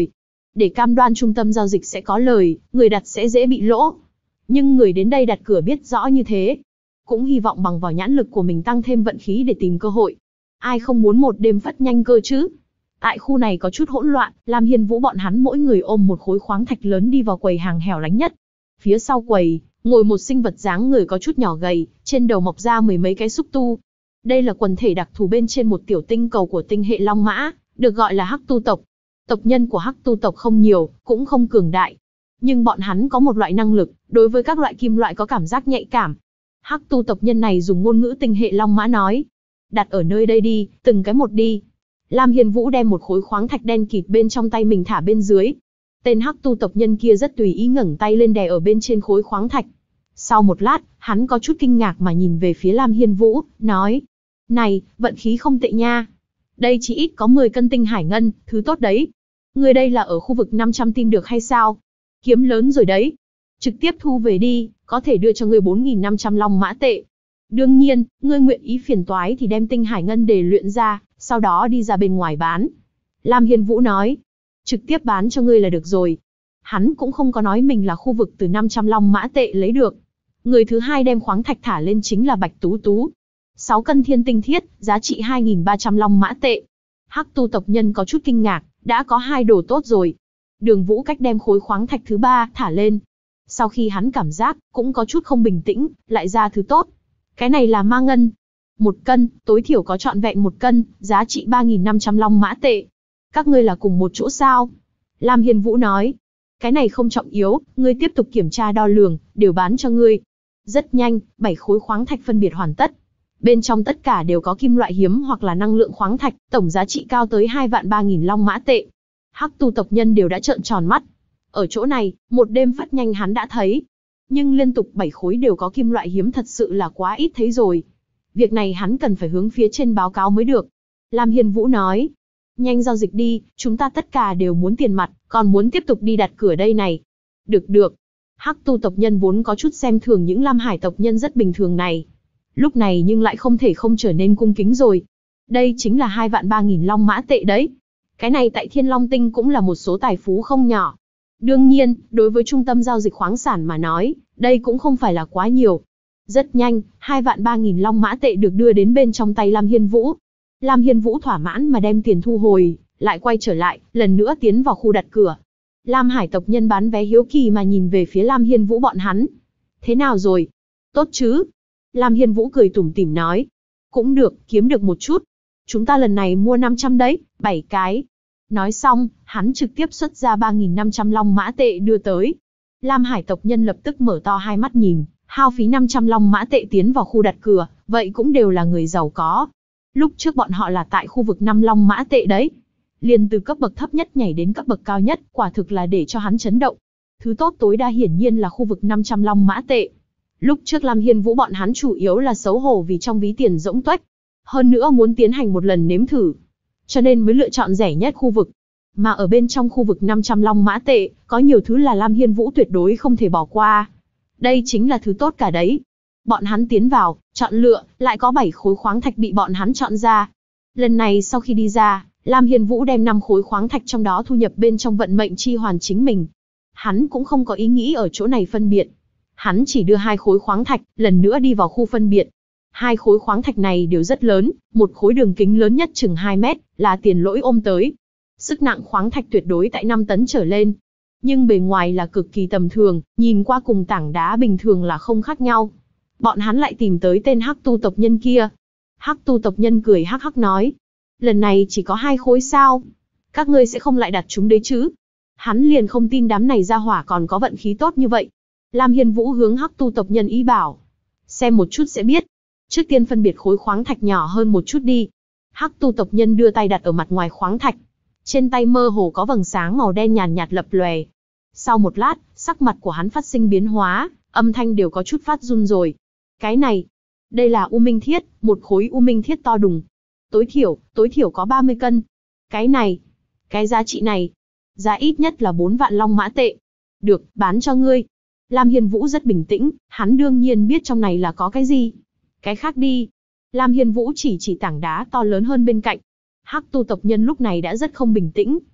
[SPEAKER 1] Để cam đoan trung tâm giao dịch sẽ có lời, người đặt sẽ dễ bị lỗ. Nhưng người đến đây đặt cửa biết rõ như thế. Cũng hy vọng bằng vào nhãn lực của mình tăng thêm vận khí để tìm cơ hội. Ai không muốn một đêm phất nhanh cơ chứ? Tại khu này có chút hỗn loạn, Lam Hiên Vũ bọn hắn mỗi người ôm một khối khoáng thạch lớn đi vào quầy hàng hẻo lánh nhất. Phía sau quầy, ngồi một sinh vật dáng người có chút nhỏ gầy, trên đầu mọc ra mười mấy cái xúc tu. Đây là quần thể đặc thù bên trên một tiểu tinh cầu của tinh hệ Long Mã, được gọi là Hắc Tu tộc. Tộc nhân của Hắc Tu tộc không nhiều, cũng không cường đại. Nhưng bọn hắn có một loại năng lực, đối với các loại kim loại có cảm giác nhạy cảm. Hắc Tu tộc nhân này dùng ngôn ngữ tinh hệ Long Mã nói. Đặt ở nơi đây đi, từng cái một đi. Lam Hiên Vũ đem một khối khoáng thạch đen kịt bên trong tay mình thả bên dưới. Tên Hắc Tu tộc nhân kia rất tùy ý ngẩng tay lên đè ở bên trên khối khoáng thạch. Sau một lát, hắn có chút kinh ngạc mà nhìn về phía Lam Hiên Vũ, nói. Này, vận khí không tệ nha. Đây chỉ ít có 10 cân tinh hải ngân, thứ tốt đấy. Người đây là ở khu vực 500 tin được hay sao? Kiếm lớn rồi đấy. Trực tiếp thu về đi, có thể đưa cho ngươi 4.500 long mã tệ. Đương nhiên, ngươi nguyện ý phiền toái thì đem tinh hải ngân để luyện ra, sau đó đi ra bên ngoài bán. Lam Hiên Vũ nói. Trực tiếp bán cho ngươi là được rồi. Hắn cũng không có nói mình là khu vực từ 500 long mã tệ lấy được. Người thứ hai đem khoáng thạch thả lên chính là Bạch Tú Tú. 6 cân thiên tinh thiết, giá trị 2.300 long mã tệ. Hắc Tu tộc nhân có chút kinh ngạc, đã có hai đồ tốt rồi. Đường Vũ Cách đem khối khoáng thạch thứ ba thả lên. Sau khi hắn cảm giác, cũng có chút không bình tĩnh, lại ra thứ tốt. Cái này là ma ngân. 1 cân, tối thiểu có trọn vẹn 1 cân, giá trị 3.500 long mã tệ. Các ngươi là cùng một chỗ sao? Lam Hiên Vũ nói. Cái này không trọng yếu, ngươi tiếp tục kiểm tra đo lường, đều bán cho ngươi. Rất nhanh, 7 khối khoáng thạch phân biệt hoàn tất. Bên trong tất cả đều có kim loại hiếm hoặc là năng lượng khoáng thạch, tổng giá trị cao tới 2.300.000 long mã tệ. Hắc Tu tộc nhân đều đã trợn tròn mắt. Ở chỗ này, một đêm phát nhanh hắn đã thấy. Nhưng liên tục 7 khối đều có kim loại hiếm thật sự là quá ít thấy rồi. Việc này hắn cần phải hướng phía trên báo cáo mới được. Lam Hiên Vũ nói. Nhanh giao dịch đi, chúng ta tất cả đều muốn tiền mặt, còn muốn tiếp tục đi đặt cửa đây này. Được. Hắc Tu tộc nhân vốn có chút xem thường những Lam Hải tộc nhân rất bình thường này. Lúc này nhưng lại không thể không trở nên cung kính rồi. Đây chính là 2.300.000 long mã tệ đấy. Cái này tại Thiên Long Tinh cũng là một số tài phú không nhỏ. Đương nhiên, đối với trung tâm giao dịch khoáng sản mà nói, đây cũng không phải là quá nhiều. Rất nhanh, 2.300.000 long mã tệ được đưa đến bên trong tay Lam Hiên Vũ. Lam Hiên Vũ thỏa mãn mà đem tiền thu hồi, lại quay trở lại, lần nữa tiến vào khu đặt cửa. Lam Hải tộc nhân bán vé hiếu kỳ mà nhìn về phía Lam Hiên Vũ bọn hắn. Thế nào rồi? Tốt chứ? Lam Hiên Vũ cười tủm tỉm nói. Cũng được, kiếm được một chút. Chúng ta lần này mua 500 đấy, 7 cái. Nói xong, hắn trực tiếp xuất ra 3.500 long mã tệ đưa tới. Lam Hải tộc nhân lập tức mở to hai mắt nhìn, hao phí 500 long mã tệ tiến vào khu đặt cửa, vậy cũng đều là người giàu có. Lúc trước bọn họ là tại khu vực 5 long mã tệ đấy. Liền từ cấp bậc thấp nhất nhảy đến cấp bậc cao nhất, quả thực là để cho hắn chấn động. Thứ tốt tối đa hiển nhiên là khu vực 500 long mã tệ. Lúc trước Lam Hiên Vũ bọn hắn chủ yếu là xấu hổ vì trong ví tiền rỗng tuếch. Hơn nữa muốn tiến hành một lần nếm thử. Cho nên mới lựa chọn rẻ nhất khu vực. Mà ở bên trong khu vực 500 long mã tệ, có nhiều thứ là Lam Hiên Vũ tuyệt đối không thể bỏ qua. Đây chính là thứ tốt cả đấy. Bọn hắn tiến vào, chọn lựa, lại có 7 khối khoáng thạch bị bọn hắn chọn ra. Lần này sau khi đi ra, Lam Hiên Vũ đem 5 khối khoáng thạch trong đó thu nhập bên trong vận mệnh chi hoàn chính mình. Hắn cũng không có ý nghĩ ở chỗ này phân biệt. Hắn chỉ đưa 2 khối khoáng thạch, lần nữa đi vào khu phân biệt. 2 khối khoáng thạch này đều rất lớn, một khối đường kính lớn nhất chừng 2 mét, là Tiền Lỗi ôm tới. Sức nặng khoáng thạch tuyệt đối tại 5 tấn trở lên. Nhưng bề ngoài là cực kỳ tầm thường, nhìn qua cùng tảng đá bình thường là không khác nhau. Bọn hắn lại tìm tới tên Hắc Tu tộc nhân kia. Hắc Tu tộc nhân cười hắc hắc nói. Lần này chỉ có 2 khối sao? Các ngươi sẽ không lại đặt chúng đấy chứ? Hắn liền không tin đám này ra hỏa còn có vận khí tốt như vậy. Lam Hiên Vũ hướng Hắc Tu tộc nhân ý bảo. Xem một chút sẽ biết. Trước tiên phân biệt khối khoáng thạch nhỏ hơn một chút đi. Hắc Tu tộc nhân đưa tay đặt ở mặt ngoài khoáng thạch. Trên tay mơ hồ có vầng sáng màu đen nhàn nhạt lập lòe. Sau một lát, sắc mặt của hắn phát sinh biến hóa, âm thanh đều có chút phát run rồi. Cái này, đây là U Minh Thiết, một khối U Minh Thiết to đùng. Tối thiểu có 30 cân. Cái này, cái giá trị này, giá ít nhất là 4 vạn long mã tệ. Được, bán cho ngươi. Lam Hiên Vũ rất bình tĩnh, hắn đương nhiên biết trong này là có cái gì. Cái khác đi. Lam Hiên Vũ chỉ tảng đá to lớn hơn bên cạnh. Hắc Tu tộc nhân lúc này đã rất không bình tĩnh.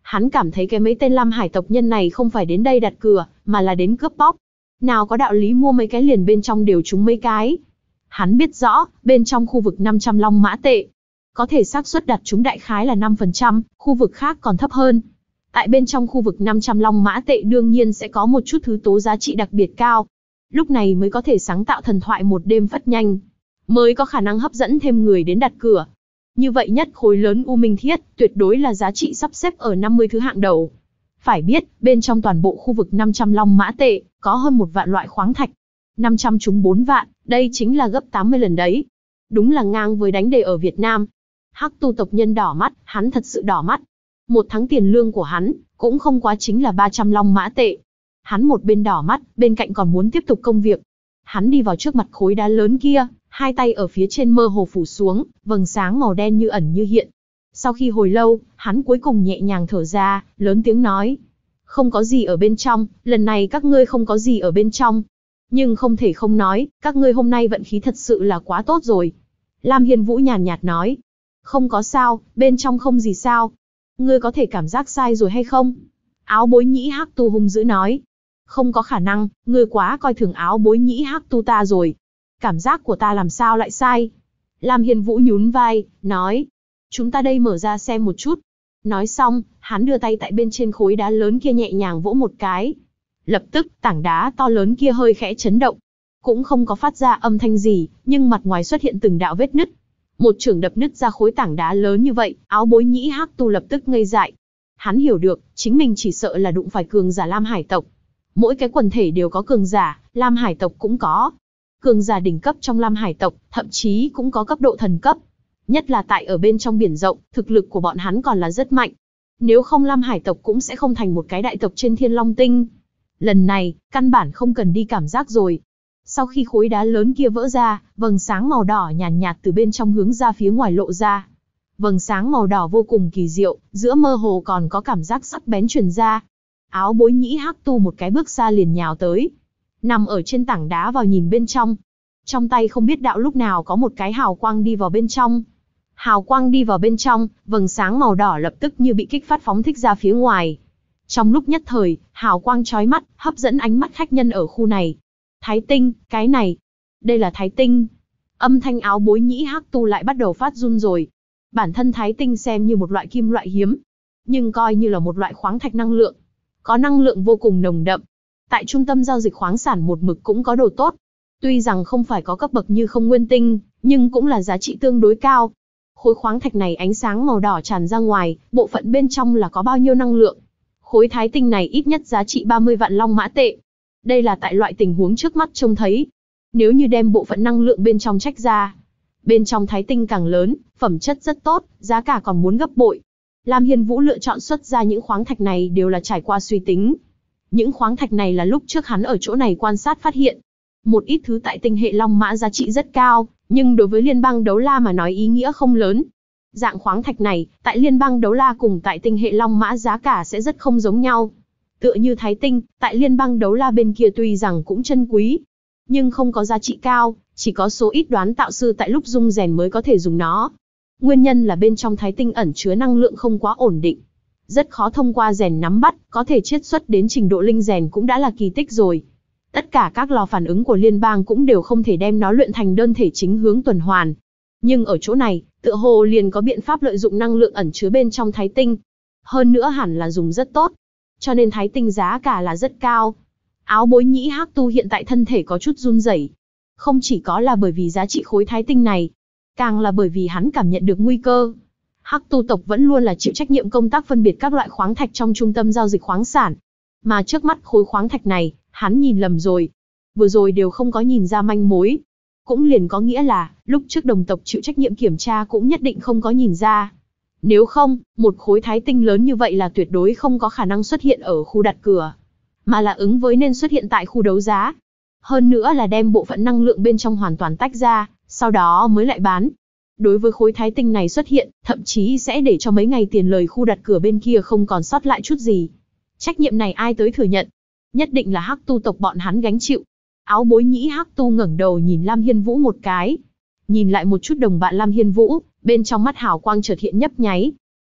[SPEAKER 1] Hắn cảm thấy cái mấy tên Lam Hải tộc nhân này không phải đến đây đặt cược, mà là đến cướp bóc. Nào có đạo lý mua mấy cái liền bên trong đều trúng mấy cái. Hắn biết rõ, bên trong khu vực 500 long mã tệ, có thể xác suất đặt trúng đại khái là 5%, khu vực khác còn thấp hơn. Tại bên trong khu vực 500 long mã tệ đương nhiên sẽ có một chút thứ tố giá trị đặc biệt cao. Lúc này mới có thể sáng tạo thần thoại một đêm phất nhanh, mới có khả năng hấp dẫn thêm người đến đặt cửa. Như vậy nhất khối lớn U Minh Thiết, tuyệt đối là giá trị sắp xếp ở 50 thứ hạng đầu. Phải biết, bên trong toàn bộ khu vực 500 long mã tệ, có hơn 1 vạn loại khoáng thạch. 500 trúng 4 vạn, đây chính là gấp 80 lần đấy. Đúng là ngang với đánh đề ở Việt Nam. Hắc tu tộc nhân đỏ mắt, hắn thật sự đỏ mắt. 1 tháng tiền lương của hắn, cũng không quá chính là 300 long mã tệ. Hắn một bên đỏ mắt, bên cạnh còn muốn tiếp tục công việc. Hắn đi vào trước mặt khối đá lớn kia, hai tay ở phía trên mơ hồ phủ xuống, vầng sáng màu đen như ẩn như hiện. Sau khi hồi lâu, hắn cuối cùng nhẹ nhàng thở ra, lớn tiếng nói. Không có gì ở bên trong, lần này các ngươi không có gì ở bên trong. Nhưng không thể không nói, các ngươi hôm nay vận khí thật sự là quá tốt rồi. Lam Hiên Vũ nhàn nhạt nói. Không có sao, bên trong không gì sao. Ngươi có thể cảm giác sai rồi hay không? Áo bối nhĩ hắc tu hung dữ nói. Không có khả năng, ngươi quá coi thường áo bối nhĩ hắc tu ta rồi. Cảm giác của ta làm sao lại sai? Lam Hiên Vũ nhún vai, nói. Chúng ta đây mở ra xem một chút. Nói xong, hắn đưa tay tại bên trên khối đá lớn kia nhẹ nhàng vỗ một cái. Lập tức, tảng đá to lớn kia hơi khẽ chấn động. Cũng không có phát ra âm thanh gì, nhưng mặt ngoài xuất hiện từng đạo vết nứt. Một chưởng đập nứt ra khối tảng đá lớn như vậy, áo bối nhĩ hắc tu lập tức ngây dại. Hắn hiểu được, chính mình chỉ sợ là đụng phải cường giả Lam Hải tộc. Mỗi cái quần thể đều có cường giả, Lam Hải tộc cũng có. Cường giả đỉnh cấp trong Lam Hải tộc, thậm chí cũng có cấp độ thần cấp. Nhất là tại ở bên trong biển rộng, thực lực của bọn hắn còn là rất mạnh. Nếu không Lam Hải tộc cũng sẽ không thành một cái đại tộc trên Thiên Long Tinh. Lần này, căn bản không cần đi cảm giác rồi. Sau khi khối đá lớn kia vỡ ra, vầng sáng màu đỏ nhàn nhạt từ bên trong hướng ra phía ngoài lộ ra. Vầng sáng màu đỏ vô cùng kỳ diệu, giữa mơ hồ còn có cảm giác sắc bén truyền ra. Áo bối nhĩ hắc tu một cái bước xa liền nhào tới. Nằm ở trên tảng đá vào nhìn bên trong. Trong tay không biết đạo lúc nào có một cái hào quang đi vào bên trong. Hào quang đi vào bên trong, vầng sáng màu đỏ lập tức như bị kích phát phóng thích ra phía ngoài. Trong lúc nhất thời, hào quang chói mắt, hấp dẫn ánh mắt khách nhân ở khu này. Thái tinh, cái này. Đây là thái tinh. Âm thanh áo bối nhĩ hắc tu lại bắt đầu phát run rồi. Bản thân thái tinh xem như một loại kim loại hiếm. Nhưng coi như là một loại khoáng thạch năng lượng. Có năng lượng vô cùng nồng đậm. Tại trung tâm giao dịch khoáng sản một mực cũng có đồ tốt. Tuy rằng không phải có cấp bậc như không nguyên tinh, nhưng cũng là giá trị tương đối cao. Khối khoáng thạch này ánh sáng màu đỏ tràn ra ngoài, bộ phận bên trong là có bao nhiêu năng lượng. Khối thái tinh này ít nhất giá trị 30 vạn long mã tệ. Đây là tại loại tình huống trước mắt trông thấy. Nếu như đem bộ phận năng lượng bên trong trách ra, bên trong thái tinh càng lớn, phẩm chất rất tốt, giá cả còn muốn gấp bội. Lam Hiên Vũ lựa chọn xuất ra những khoáng thạch này đều là trải qua suy tính. Những khoáng thạch này là lúc trước hắn ở chỗ này quan sát phát hiện. Một ít thứ tại tinh hệ Long Mã giá trị rất cao, nhưng đối với Liên bang Đấu La mà nói ý nghĩa không lớn. Dạng khoáng thạch này, tại Liên bang Đấu La cùng tại tinh hệ Long Mã giá cả sẽ rất không giống nhau. Tựa như thái tinh, tại Liên bang Đấu La bên kia tuy rằng cũng chân quý, nhưng không có giá trị cao, chỉ có số ít đoán tạo sư tại lúc dung rèn mới có thể dùng nó. Nguyên nhân là bên trong thái tinh ẩn chứa năng lượng không quá ổn định. Rất khó thông qua rèn nắm bắt, có thể chiết xuất đến trình độ linh rèn cũng đã là kỳ tích rồi. Tất cả các lò phản ứng của liên bang cũng đều không thể đem nó luyện thành đơn thể chính hướng tuần hoàn. Nhưng ở chỗ này, tựa hồ liền có biện pháp lợi dụng năng lượng ẩn chứa bên trong thái tinh. Hơn nữa hẳn là dùng rất tốt. Cho nên thái tinh giá cả là rất cao. Áo bối nhĩ hắc tu hiện tại thân thể có chút run rẩy. Không chỉ có là bởi vì giá trị khối thái tinh này, càng là bởi vì hắn cảm nhận được nguy cơ. Hắc tu tộc vẫn luôn là chịu trách nhiệm công tác phân biệt các loại khoáng thạch trong trung tâm giao dịch khoáng sản. Mà trước mắt khối khoáng thạch này, hắn nhìn lầm rồi. Vừa rồi đều không có nhìn ra manh mối. Cũng liền có nghĩa là, lúc trước đồng tộc chịu trách nhiệm kiểm tra cũng nhất định không có nhìn ra. Nếu không, một khối thái tinh lớn như vậy là tuyệt đối không có khả năng xuất hiện ở khu đặt cửa, mà là ứng với nên xuất hiện tại khu đấu giá. Hơn nữa là đem bộ phận năng lượng bên trong hoàn toàn tách ra, sau đó mới lại bán. Đối với khối thái tinh này xuất hiện, thậm chí sẽ để cho mấy ngày tiền lời khu đặt cửa bên kia không còn sót lại chút gì. Trách nhiệm này ai tới thừa nhận? Nhất định là hắc tu tộc bọn hắn gánh chịu. Áo bối nhĩ hắc tu ngẩng đầu nhìn Lam Hiên Vũ một cái. Nhìn lại một chút đồng bạn Lam Hiên Vũ, bên trong mắt hào quang chợt hiện nhấp nháy.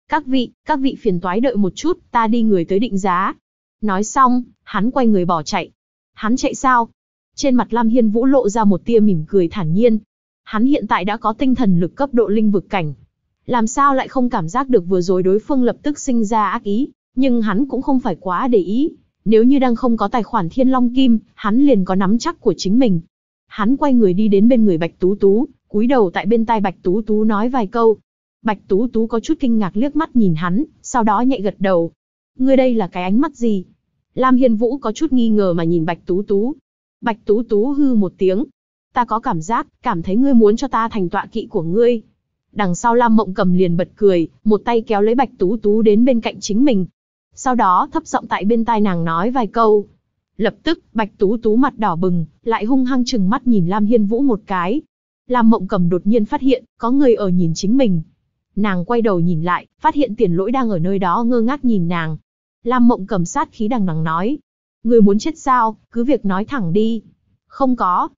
[SPEAKER 1] Các vị phiền toái đợi một chút, ta đi người tới định giá. Nói xong, hắn quay người bỏ chạy. Hắn chạy sao? Trên mặt Lam Hiên Vũ lộ ra một tia mỉm cười thản nhiên. Hắn hiện tại đã có tinh thần lực cấp độ linh vực cảnh. Làm sao lại không cảm giác được vừa rồi đối phương lập tức sinh ra ác ý, nhưng hắn cũng không phải quá để ý. Nếu như đang không có tài khoản Thiên Long Kim, hắn liền có nắm chắc của chính mình. Hắn quay người đi đến bên người Bạch Tú Tú, cúi đầu tại bên tai Bạch Tú Tú nói vài câu. Bạch Tú Tú có chút kinh ngạc liếc mắt nhìn hắn, sau đó nhẹ gật đầu. Ngươi đây là cái ánh mắt gì? Lam Hiên Vũ có chút nghi ngờ mà nhìn Bạch Tú Tú. Bạch Tú Tú hư một tiếng. Ta có cảm thấy ngươi muốn cho ta thành tọa kỵ của ngươi. Đằng sau Lam Mộng Cầm liền bật cười, một tay kéo lấy Bạch Tú Tú đến bên cạnh chính mình. Sau đó thấp giọng tại bên tai nàng nói vài câu. Lập tức, Bạch Tú Tú mặt đỏ bừng, lại hung hăng trừng mắt nhìn Lam Hiên Vũ một cái. Lam Mộng Cầm đột nhiên phát hiện, có người ở nhìn chính mình. Nàng quay đầu nhìn lại, phát hiện Tiền Lỗi đang ở nơi đó ngơ ngác nhìn nàng. Lam Mộng Cầm sát khí đằng đằng nói. Người muốn chết sao, cứ việc nói thẳng đi. Không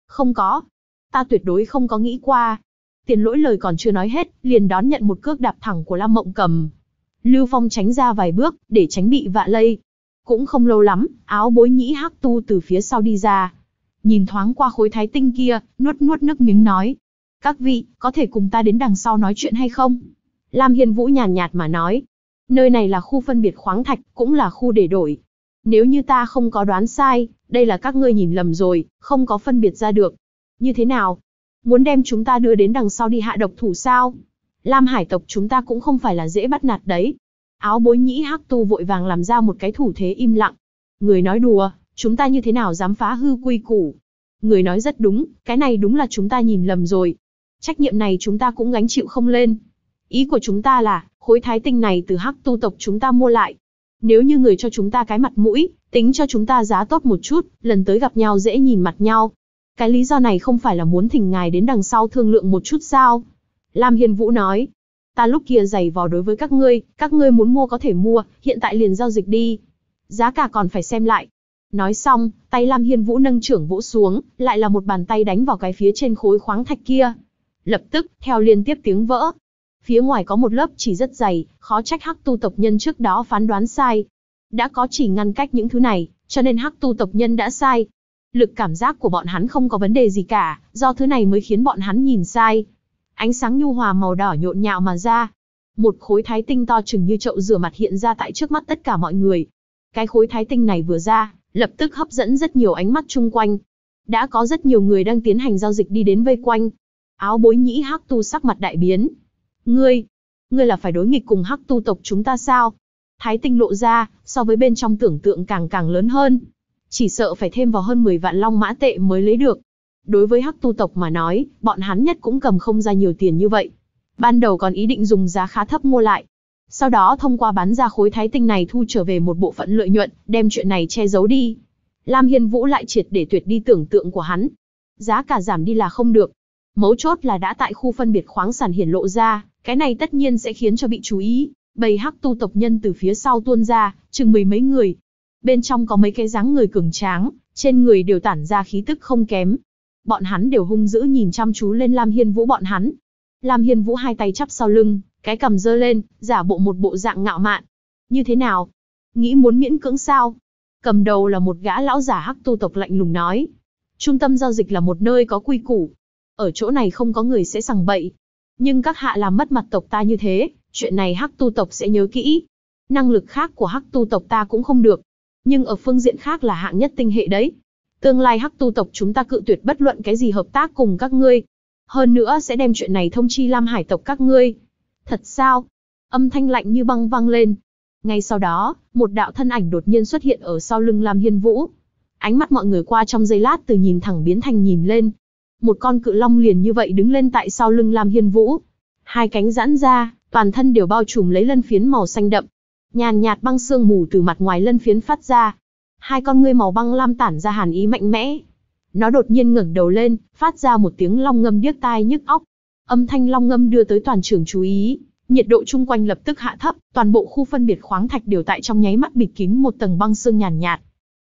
[SPEAKER 1] có. Ta tuyệt đối không có nghĩ qua. Tiền Lỗi lời còn chưa nói hết, liền đón nhận một cước đạp thẳng của Lam Mộng Cầm. Lưu Phong tránh ra vài bước, để tránh bị vạ lây. Cũng không lâu lắm, áo bối nhĩ hắc tu từ phía sau đi ra. Nhìn thoáng qua khối thái tinh kia, nuốt nước miếng nói. Các vị, có thể cùng ta đến đằng sau nói chuyện hay không? Lam Hiên Vũ nhàn nhạt mà nói. Nơi này là khu phân biệt khoáng thạch, cũng là khu để đổi. Nếu như ta không có đoán sai, đây là các ngươi nhìn lầm rồi, không có phân biệt ra được. Như thế nào? Muốn đem chúng ta đưa đến đằng sau đi hạ độc thủ sao? Lam Hải tộc chúng ta cũng không phải là dễ bắt nạt đấy. Áo bối nhĩ hắc tu vội vàng làm ra một cái thủ thế im lặng. Người nói đùa, chúng ta như thế nào dám phá hư quy củ? Người nói rất đúng, cái này đúng là chúng ta nhìn lầm rồi. Trách nhiệm này chúng ta cũng gánh chịu không lên. Ý của chúng ta là, khối thái tinh này từ hắc tu tộc chúng ta mua lại. Nếu như người cho chúng ta cái mặt mũi, tính cho chúng ta giá tốt một chút, lần tới gặp nhau dễ nhìn mặt nhau. Cái lý do này không phải là muốn thỉnh ngài đến đằng sau thương lượng một chút sao? Lam Hiên Vũ nói. Ta lúc kia giày vò đối với các ngươi muốn mua có thể mua, hiện tại liền giao dịch đi. Giá cả còn phải xem lại. Nói xong, tay Lam Hiên Vũ nâng trưởng vỗ xuống, lại là một bàn tay đánh vào cái phía trên khối khoáng thạch kia. Lập tức, theo liên tiếp tiếng vỡ. Phía ngoài có một lớp chỉ rất dày, khó trách hắc tu tộc nhân trước đó phán đoán sai. Đã có chỉ ngăn cách những thứ này, cho nên hắc tu tộc nhân đã sai. Lực cảm giác của bọn hắn không có vấn đề gì cả, do thứ này mới khiến bọn hắn nhìn sai. Ánh sáng nhu hòa màu đỏ nhộn nhạo mà ra. Một khối thái tinh to chừng như chậu rửa mặt hiện ra tại trước mắt tất cả mọi người. Cái khối thái tinh này vừa ra, lập tức hấp dẫn rất nhiều ánh mắt chung quanh. Đã có rất nhiều người đang tiến hành giao dịch đi đến vây quanh. Áo bối nhĩ hắc tu sắc mặt đại biến. Ngươi là phải đối nghịch cùng hắc tu tộc chúng ta sao? Thái tinh lộ ra, so với bên trong tưởng tượng càng lớn hơn. Chỉ sợ phải thêm vào hơn 10 vạn long mã tệ mới lấy được. Đối với hắc tu tộc mà nói, bọn hắn nhất cũng cầm không ra nhiều tiền như vậy. Ban đầu còn ý định dùng giá khá thấp mua lại. Sau đó thông qua bán ra khối thái tinh này thu trở về một bộ phận lợi nhuận, đem chuyện này che giấu đi. Lam Hiên Vũ lại triệt để tuyệt đi tưởng tượng của hắn. Giá cả giảm đi là không được. Mấu chốt là đã tại khu phân biệt khoáng sản hiển lộ ra, cái này tất nhiên sẽ khiến cho bị chú ý. Bầy hắc tu tộc nhân từ phía sau tuôn ra, chừng mười mấy người. Bên trong có mấy cái dáng người cường tráng, trên người đều tản ra khí tức không kém. Bọn hắn đều hung dữ nhìn chăm chú lên Lam Hiên Vũ bọn hắn. Lam Hiên Vũ hai tay chắp sau lưng, cái cằm giơ lên, giả bộ một bộ dạng ngạo mạn. Như thế nào? Nghĩ muốn miễn cưỡng sao? Cầm đầu là một gã lão giả hắc tu tộc lạnh lùng nói. Trung tâm giao dịch là một nơi có quy củ. Ở chỗ này không có người sẽ sằng bậy. Nhưng các hạ làm mất mặt tộc ta như thế, chuyện này hắc tu tộc sẽ nhớ kỹ. Năng lực khác của hắc tu tộc ta cũng không được. Nhưng ở phương diện khác là hạng nhất tinh hệ đấy. Tương lai hắc tu tộc chúng ta cự tuyệt bất luận cái gì hợp tác cùng các ngươi. Hơn nữa sẽ đem chuyện này thông chi Lam Hải tộc các ngươi. Thật sao? Âm thanh lạnh như băng vang lên. Ngay sau đó, một đạo thân ảnh đột nhiên xuất hiện ở sau lưng Lam Hiên Vũ. Ánh mắt mọi người qua trong giây lát từ nhìn thẳng biến thành nhìn lên. Một con cự long liền như vậy đứng lên tại sau lưng Lam Hiên Vũ. Hai cánh giãn ra, toàn thân đều bao trùm lấy lân phiến màu xanh đậm. Nhàn nhạt băng sương mù từ mặt ngoài lân phiến phát ra. Hai con ngươi màu băng lam tản ra hàn ý mạnh mẽ. Nó đột nhiên ngẩng đầu lên, phát ra một tiếng long ngâm điếc tai nhức óc. Âm thanh long ngâm đưa tới toàn trường chú ý. Nhiệt độ chung quanh lập tức hạ thấp, toàn bộ khu phân biệt khoáng thạch đều tại trong nháy mắt bịt kín một tầng băng sương nhàn nhạt.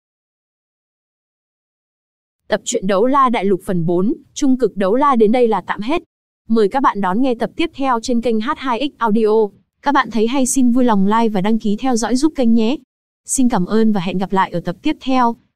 [SPEAKER 1] Tập truyện Đấu La Đại Lục phần 4, Trung cực Đấu La đến đây là tạm hết. Mời các bạn đón nghe tập tiếp theo trên kênh H2X Audio. Các bạn thấy hay xin vui lòng like và đăng ký theo dõi giúp kênh nhé. Xin cảm ơn và hẹn gặp lại ở tập tiếp theo.